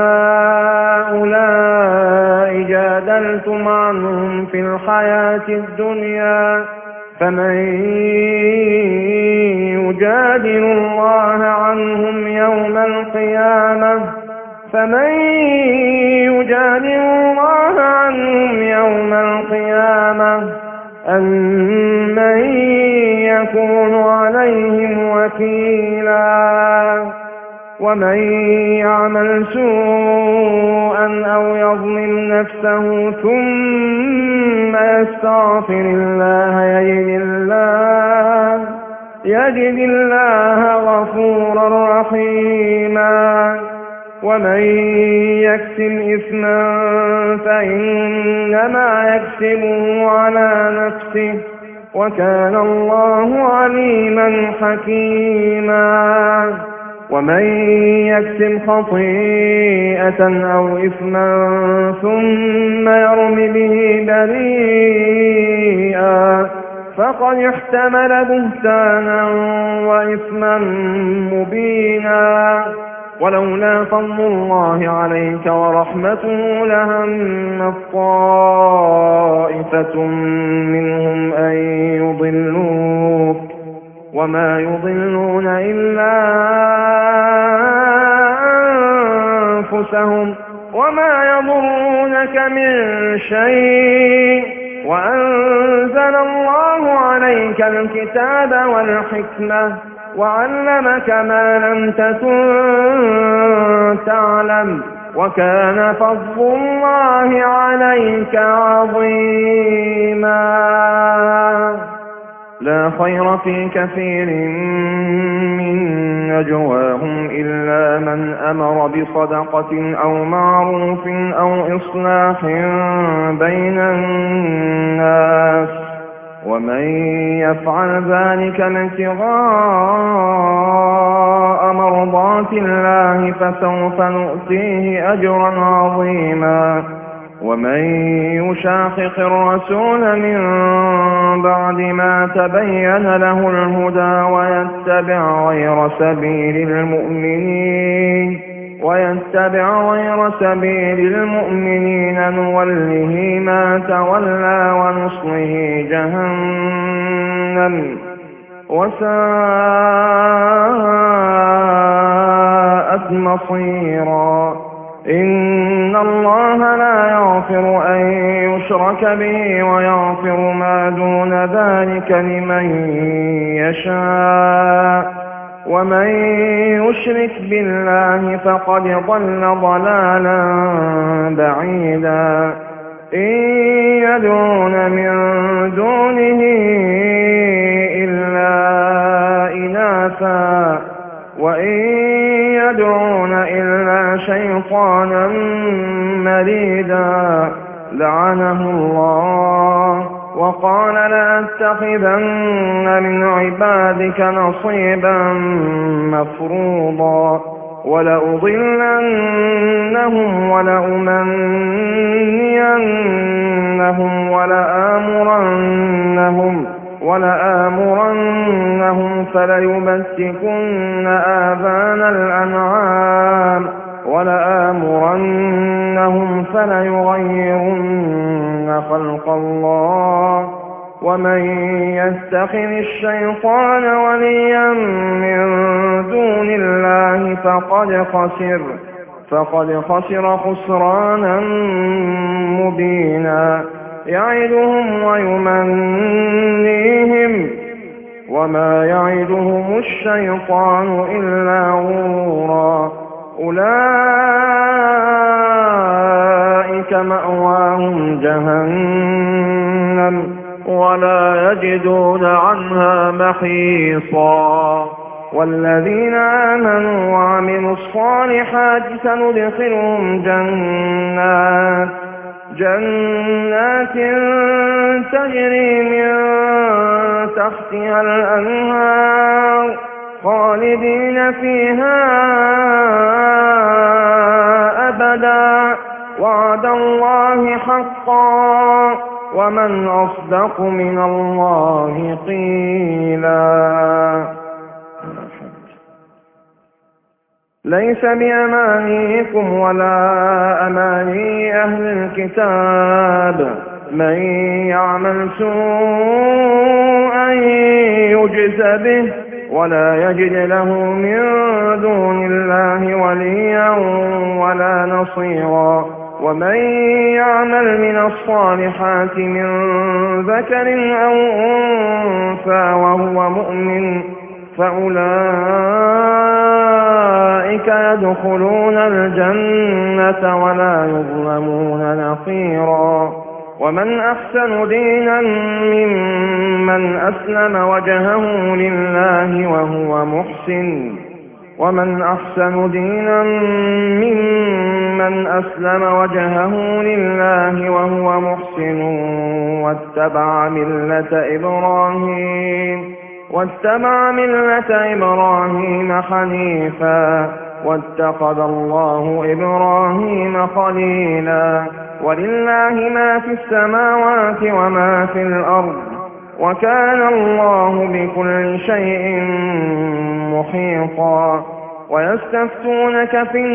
هؤلاء جادلتم عنهم في الحياة الدنيا فمن يجادل الله عنهم يوم القيامة فمن يجادل الله عنهم يوم القيامة أمن يكون عليهم وكيلا ومن يعمل سوءا أو يظلم نفسه ثم يستغفر الله يجد الله يجد الله غفورا رحيما ومن يكسب إثما فإنما يكسبه على نفسه وكان الله عليما حكيما ومن يكسب خطيئة أو إثما ثم يرم به بريئا فقد احتمل بهتانا وإثما مبينا ولولا فضل الله عليك ورحمته لهم طائفة منهم أن يضلوك وما يضلون إلا أنفسهم وما يضرونك من شيء وأنزل الله عليك الكتاب والحكمة وعلمك ما لم تكن تعلم وكان فضل الله عليك عظيما لا خير في كثير من نجواهم إلا من أمر بصدقة أو معروف أو إصلاح بين الناس ومن يفعل ذلك ابتغاء مرضات الله فسوف نؤتيه أجرا عظيما ومن يشاقق الرسول من بعد ما تبين له الهدى ويتبع غير سبيل المؤمنين ويتبع غير سبيل المؤمنين نوله ما تولى ونصله جهنم وساءت مصيرا إن الله لا يغفر أن يشرك به ويغفر ما دون ذلك لمن يشاء ومن يشرك بالله فقد ضل ضلالا بعيدا إن يدعون من دونه إلا إناثا وإن يدعون إلا شيطانا مريدا لعنه الله وقال لأتخذن من عبادك نصيبا مفروضا ولأضلنهم ولأمنينهم ولآمرنهم ولآمرنهم فليبتكن آذان الأنعام ولآمرنهم فليغيرن خلق الله ومن يتخذ الشيطان وليا من دون الله فقد خسر فقد خسر خسرانا مبينا يعدهم ويمنيهم وما يعدهم الشيطان إلا غرورا أولئك مأواهم جهنم ولا يجدون عنها محيصا. والذين آمنوا وعملوا الصالحات سندخلهم جنات جنات تجري من تحتها الأنهار خالدين فيها أبدا وعد الله حقا ومن أصدق من الله قيلا. ليس بأمانيكم ولا أماني أهل الكتاب من يعمل سوءا يجز به ولا يجد له من دون الله وليا ولا نصيرا. ومن يعمل من الصالحات من ذكر أو أنثى وهو مؤمن فأولئك يدخلون الجنة ولا يظلمون نقيرا. ومن أحسن دينا ممن أسلم وجهه لله وهو محسن ومن أحسن دينا ممن أسلم وجهه لله وهو محسن واتبع ملة إبراهيم واتبع ملة إبراهيم حنيفا واتخذ الله إبراهيم خليلا. ولله ما في السماوات وما في الأرض وكان الله بكل شيء محيطا. ويستفتونك في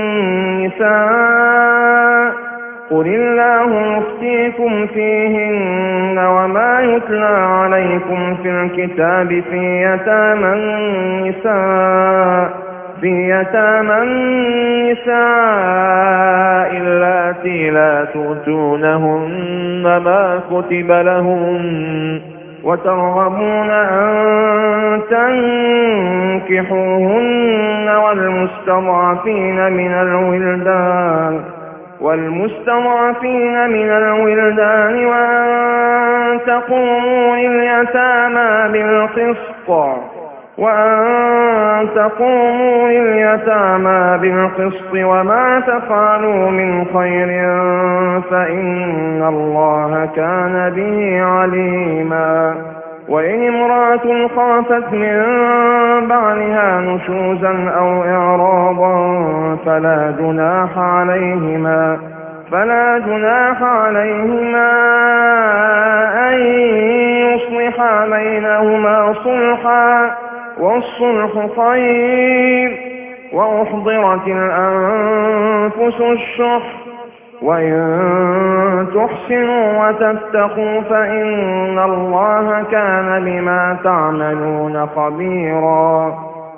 النساء قل الله يفتيكم فيهن وما يتلى عليكم في الكتاب في يتامى النساء في يتامى النساء اللاتي لا تؤتونهن ما كتب لهن وترغبون أن تنكحوهن والمستضعفين من الولدان والمستضعفين من الولدان وأن تقوموا لليتامى بالقسط وأن تقوموا لليتامى بالقسط وما تفعلوا من خير فإن الله كان به عليما. وإن امرأة خافت من بعلها نشوزا أو إعراضا فلا جناح عليهما فلا جناح عليهما أن يصلحا بينهما صلحا والصلح خير. وأحضرت الأنفس الشح وإن تحسنوا وتتقوا فإن الله كان بما تعملون خبيرا.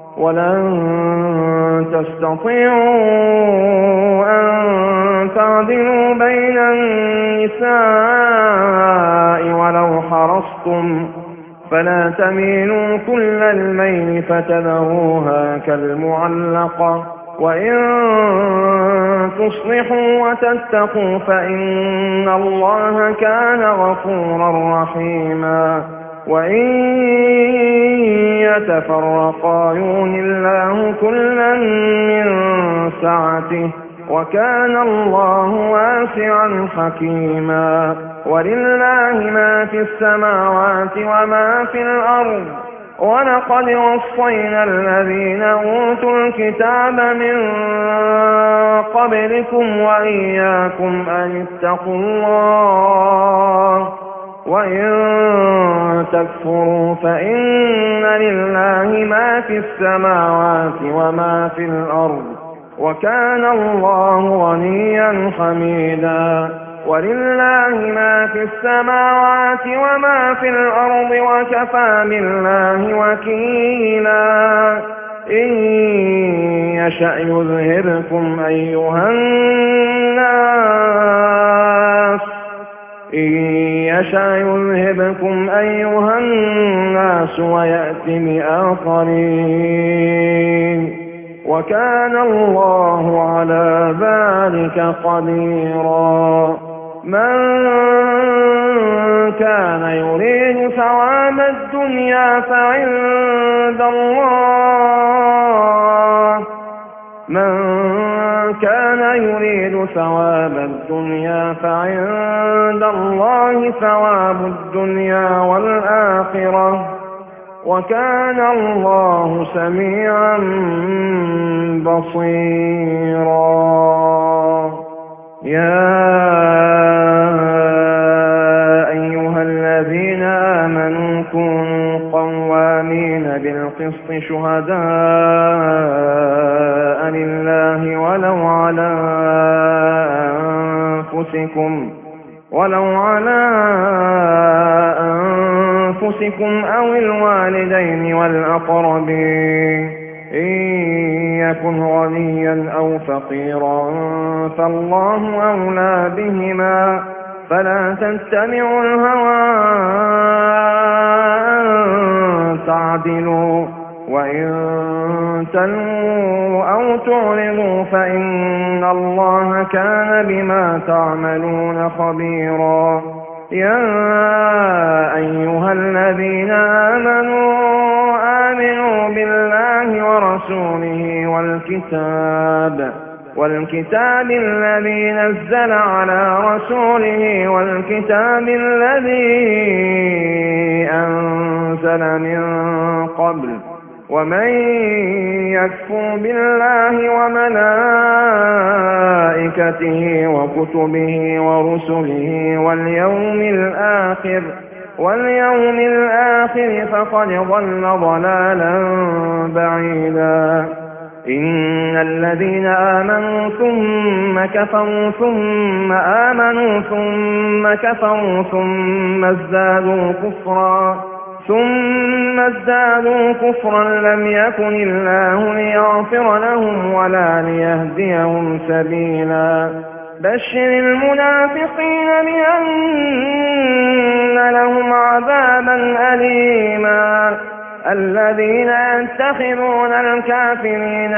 ولن تستطيعوا أن تعدلوا بين النساء ولو حرصتم فلا تميلوا كل الميل فتذروها كالمعلقة. وإن تصلحوا وتتقوا فإن الله كان غفورا رحيما. وإن يتفرقا يغن الله كلا من سعته وكان الله واسعا حكيما. ولله ما في السماوات وما في الأرض ولقد وصينا الذين أوتوا الكتاب من قبلكم وإياكم أن اتقوا الله وإن تكفروا فإن لله ما في السماوات وما في الأرض وكان الله غنيا حميدا. ولله ما في السماوات وما في الأرض وكفى بالله وكيلا. إن يشأ يذهبكم أيها الناس إن يشأ يذهبكم أيها الناس ويأتي بآخرين وكان الله على ذلك قديرا. من كان يريد ثواب الدنيا فعند الله من كان يريد ثواب الدنيا فعند الله ثواب الدنيا والآخرة وكان الله سميعا بصيرا. يا أيها الذين آمنوا كونوا قوامين بالقسط شهداء لله ولو على أنفسكم ولو على أنفسكم أو الوالدين والأقربين إن يكن غنيا أو فقيرا فالله أولى بهما فلا تتبعوا الهوى أن تعدلوا وإن تلووا أو تعرضوا فإن الله كان بما تعملون خبيرا. يا أيها الذين آمنوا آمنوا بالله ورسوله والكتاب والكتاب الذي نزل على رسوله والكتاب الذي أنزل من قبل ومن يكفر بالله وملائكته وكتبه ورسله واليوم الآخر واليوم الآخر فقد ضل ضلالا بعيدا. إن الذين آمنوا ثم كفروا ثم آمنوا ثم كفروا ثم ازدادوا كفرا ثم ازدادوا كفرا لم يكن الله ليغفر لهم ولا ليهديهم سبيلا. بشر المنافقين بأن لهم عذابا أليما. الذين يتخذون الكافرين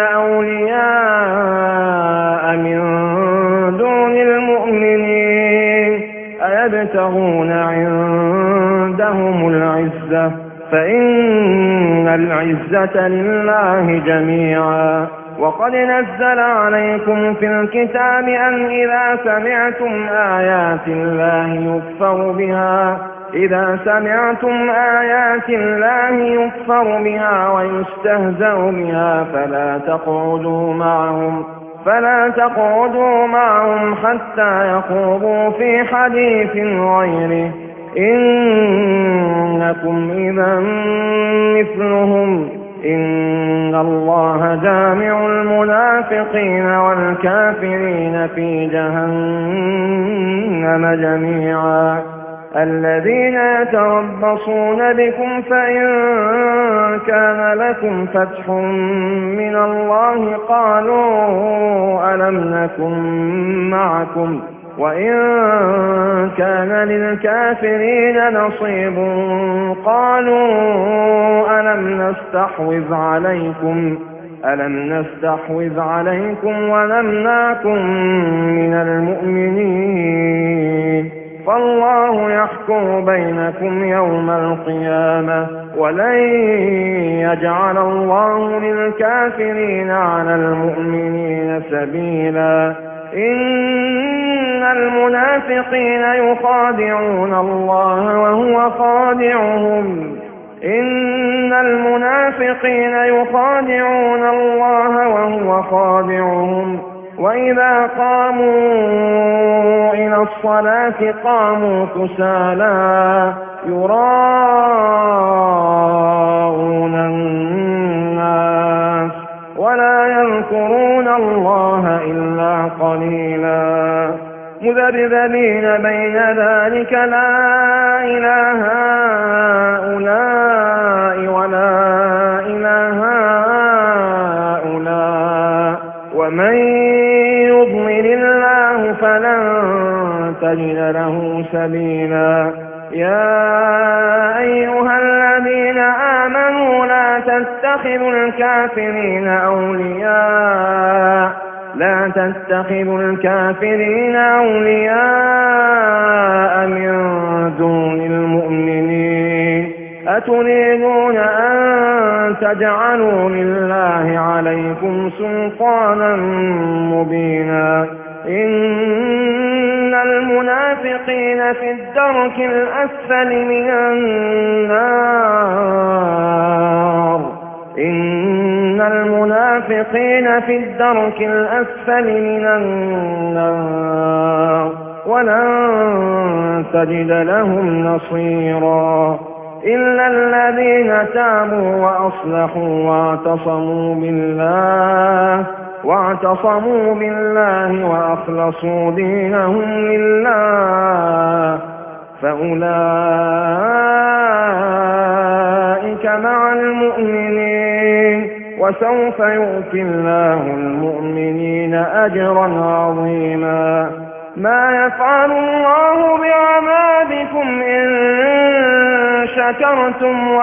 أولياء من دون المؤمنين أيبتغون عندهم العزة فإن العزة لله جميعا. وقد نزل عليكم في الكتاب أن إذا سمعتم آيات الله يكفر بها إذا سمعتم آيات الله يكفر بها ويستهزأ بها فلا تقعدوا معهم فلا تقعدوا معهم حتى يخوضوا في حديث غيره إنكم إذا مثلهم إن الله جامع المنافقين والكافرين في جهنم جميعا. الذين يتربصون بكم فإن كان لكم فتح من الله قالوا ألم نكن معكم وإن كان للكافرين نصيب قالوا ألم نستحوذ عليكم ألم نستحوذ عليكم ونمنعكم من المؤمنين فالله يحكم بينكم يوم القيامة ولن يجعل الله للكافرين على المؤمنين سبيلا. إن المنافقين يخادعون الله وهو خادعهم إن المنافقين يخادعون الله وهو خادعهم وإذا قاموا إلى الصلاة قاموا كسالى يراءون الناس ولا يذكرون الله إلا قليلا. مذبذبين بين ذلك لا إله هؤلاء ولا إله هؤلاء ومن يضلل الله فلن تجد له سبيلا. يا أيها الذين آمنوا لا تتخذوا الكافرين أولياء لا تتخذوا الكافرين أولياء من دون المؤمنين أتريدون أن تجعلوا لله عليكم سلطانا مبينا إن المنافقين في الدرك الأسفل من النار إن المنافقين في الدرك الأسفل من النار ولن تجد لهم نصيرا إلا الذين تابوا وأصلحوا واعتصموا بالله واعتصموا بالله وأخلصوا دينهم لله فأولئك مع المؤمنين وسوف يؤتي الله المؤمنين أجرا عظيما ما يفعل الله بعذابكم إن شكرتم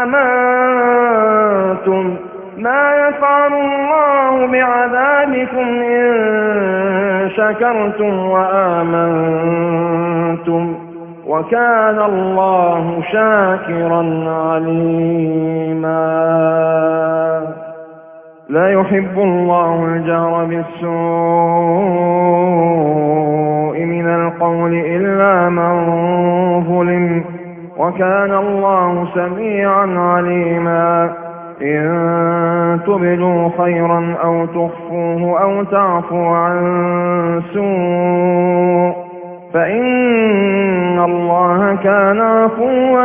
وآمنتم ما يفعل الله بعذابكم إن شكرتم وآمنتم وكان الله شاكرا عليما لا يحب الله الجهر بالسوء من القول إلا من ظلم وكان الله سميعا عليما إن تبدوا خيرا أو تخفوه أو تعفوا عن سوء فإن الله كان عفوا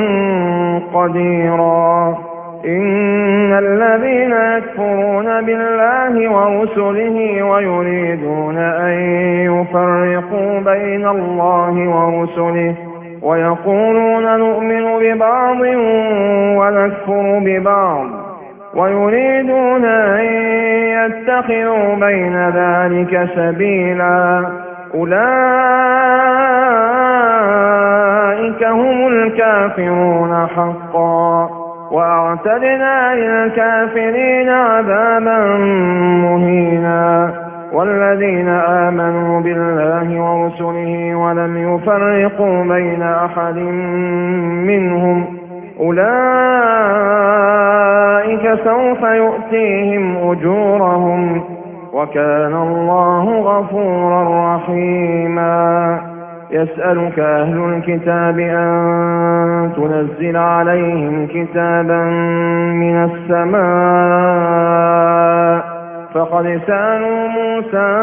قديرا إن الذين يكفرون بالله ورسله ويريدون أن يفرقوا بين الله ورسله ويقولون نؤمن ببعض ونكفر ببعض ويريدون أن يتخذوا بين ذلك سبيلا أولئك هم الكافرون حقا وأعتدنا للكافرين عذابا مهينا والذين آمنوا بالله ورسله ولم يفرقوا بين أحد منهم أولئك سوف يؤتيهم أجورهم وكان الله غفورا رحيما يسألك أهل الكتاب أن تنزل عليهم كتابا من السماء فقد سألوا موسى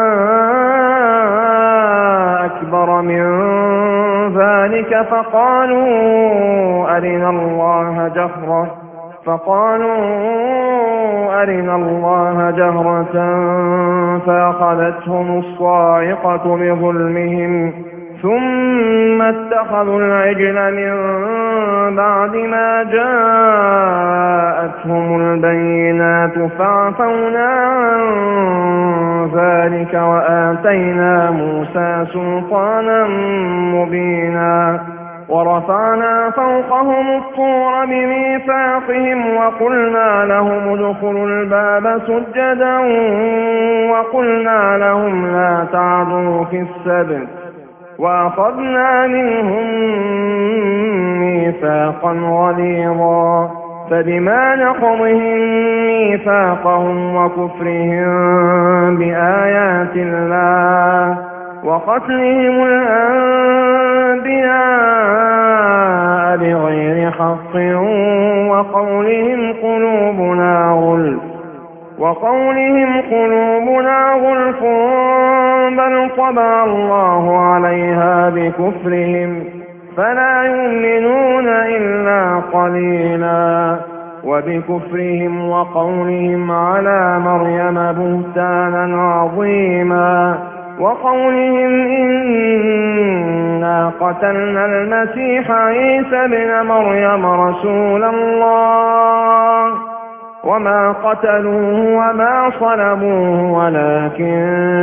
أكبر من ذلك فقالوا أرنا الله جهرة فقالوا أرنا الله جهرة فأخذتهم الصاعقة بظلمهم ثم اتخذوا العجل من بعد ما جاءتهم البينات فعفونا عن ذلك وآتينا موسى سلطانا مبينا ورفعنا فوقهم الطور بميثاقهم وقلنا لهم ادخلوا الباب سجدا وقلنا لهم لا تعدوا في السبت وأخذنا منهم ميثاقا غليظا فبما نقضهم ميثاقهم وكفرهم بآيات الله وقتلهم الأنبياء بغير حق وقولهم قلوبنا غلف وقولهم قلوبنا غلف بل طبع الله عليها بكفرهم فلا يؤمنون إلا قليلا وبكفرهم وقولهم على مريم بهتانا عظيما وقولهم إنا قتلنا المسيح عيسى ابن مريم رسول الله وما قتلوه وما صلبوه ولكن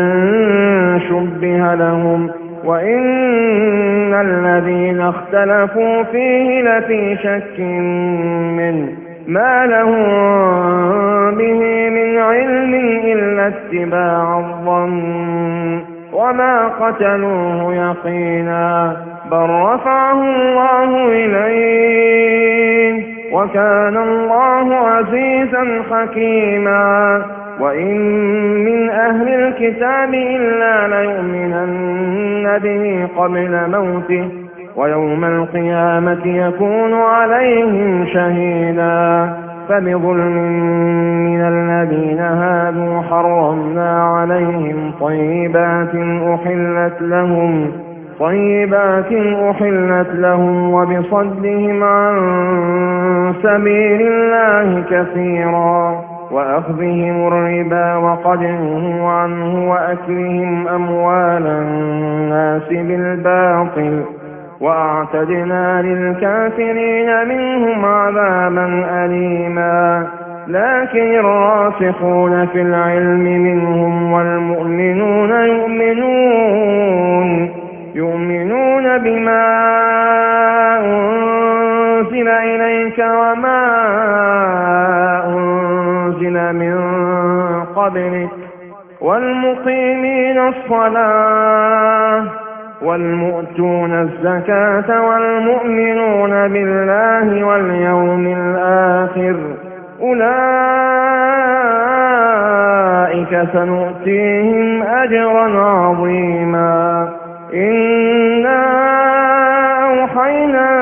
شبه لهم وإن الذين اختلفوا فيه لفي شك منه ما لهم به من علم إلا اتباع الظن وما قتلوه يقينا بل رفعه الله إليه وكان الله عزيزا حكيما وإن من أهل الكتاب إلا ليؤمنن به قبل موته ويوم القيامة يكون عليهم شهيدا فبظلم من الذين هادوا حرمنا عليهم طيبات أحلت لهم طيبات أحلت لهم وبصدهم عن سبيل الله كثيرا وأخذهم الربا وقد نهوا عنه وأكلهم أموال الناس بالباطل وأعتدنا للكافرين منهم عذابا أليما لكن الراسخون في العلم منهم والمؤمنون يؤمنون يؤمنون بما أنزل إليك وما أنزل من قبلك والمقيمين الصلاة والمؤتون الزكاة والمؤمنون بالله واليوم الآخر أولئك سنؤتيهم أجرا عظيما إنا أوحينا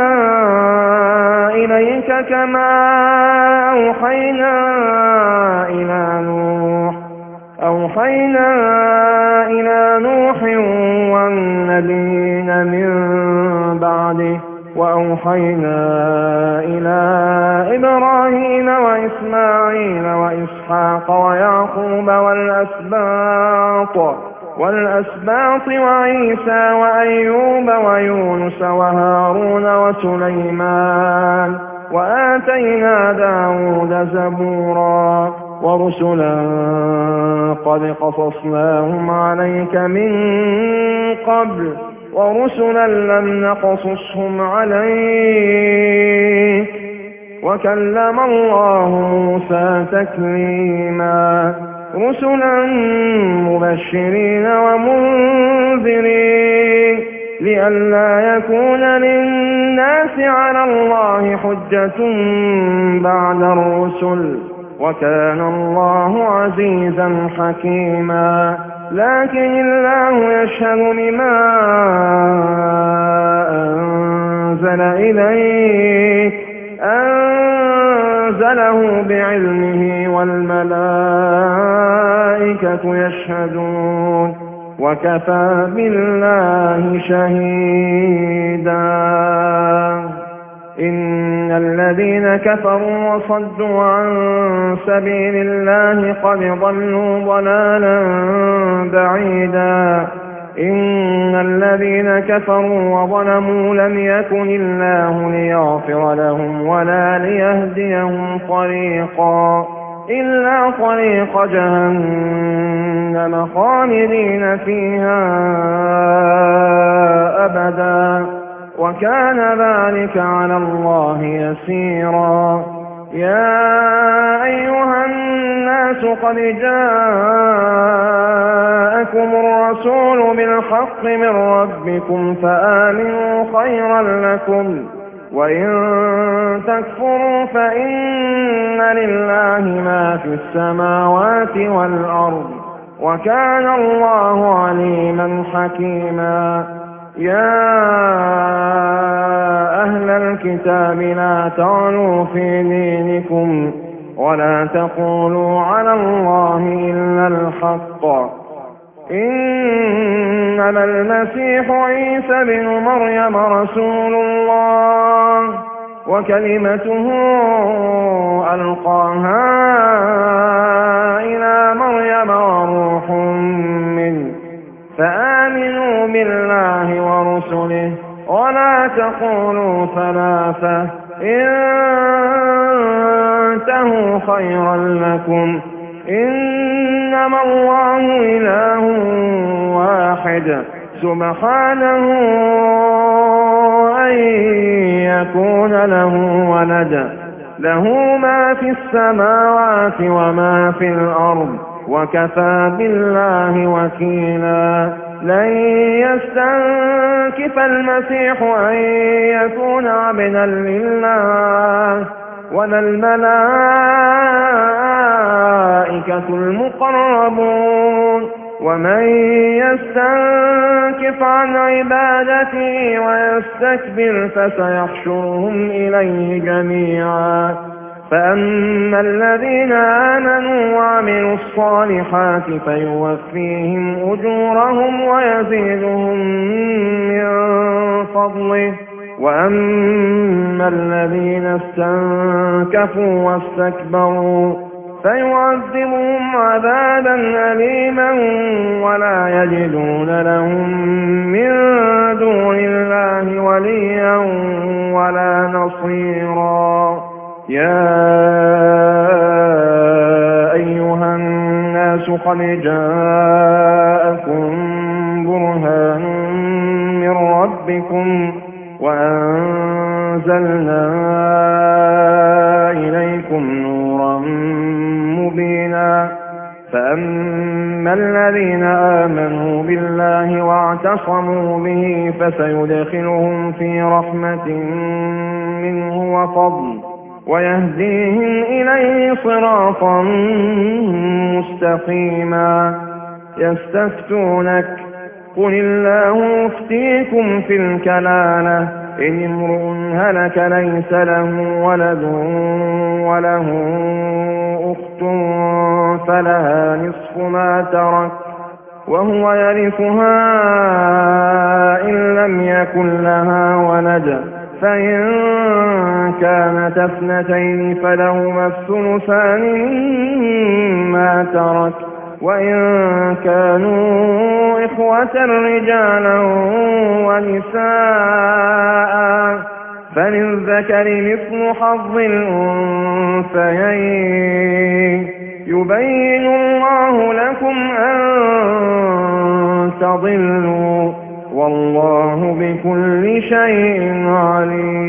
إليك كما أوحينا إلى نوح أوحينا إلى نوح والنبيين من بعده وأوحينا إلى إبراهيم وإسماعيل وإسحاق ويعقوب والأسباط والأسباط وعيسى وأيوب ويونس وهارون وسليمان وآتينا داود زبورا ورسلا قد قصصناهم عليك من قبل ورسلا لم نقصصهم عليك وكلم الله موسى تكليما رسلا مبشرين ومنذرين لئلا يكون للناس على الله حجة بعد الرسل وكان الله عزيزا حكيما لكن الله يشهد بما أنزل إليك أنزله بعلمه والملائكة يشهدون وكفى بالله شهيدا إن الذين كفروا وصدوا عن سبيل الله قد ضلوا ضلالا بعيدا إن الذين كفروا وظلموا لم يكن الله ليغفر لهم ولا ليهديهم طريقا إلا طريق جهنم خالدين فيها أبدا وكان ذلك على الله يسيرا يا أيها الناس قد جاءكم الرسول بالحق من ربكم فآمنوا خيرا لكم وإن تكفروا فإن لله ما في السماوات والأرض وكان الله عليما حكيما يا أهل الكتاب لا تغلوا في دينكم ولا تقولوا على الله إلا الحق إنما المسيح عيسى بن مريم رسول الله وكلمته ألقاها إلى مريم وروح منه فآمنوا بالله ورسله ولا تقولوا ثلاثة انتهوا خيرا لكم إنما الله إله واحد سبحانه أن يكون له ولد له ما في السماوات وما في الأرض وكفى بالله وكيلا. لن يستنكف المسيح أن يكون عبدا لله ولا الملائكة المقربون، ومن يستنكف عن عبادته ويستكبر فسيحشرهم إليه جميعا. فأما الذين آمنوا وعملوا الصالحات فيوفيهم أجورهم ويزيدهم من فضله، وأما الذين استنكفوا واستكبروا فيعذبهم عذابا أليما ولا يجدون لهم من دون الله وليا ولا نصيرا. يا أيها الناس قد جاءكم برهان من ربكم وأنزلنا إليكم نورا مبينا. فأما الذين آمنوا بالله واعتصموا به فسيدخلهم في رحمة منه وفضل ويهديهم إليه صراطا مستقيما. يستفتونك قل الله يفتيكم في الكلالة إن امرؤ هلك ليس له ولد وله أخت فلها نصف ما ترك وهو يرثها إن لم يكن لها ولد، فإن كانت اثنتين فلهما الثلثان مما ترك، وإن كانوا إخوة رجالا ونساء فللذكر مثل حظ الأنثيين. يبين الله لكم أن تضلوا والله بكل شيء عليم.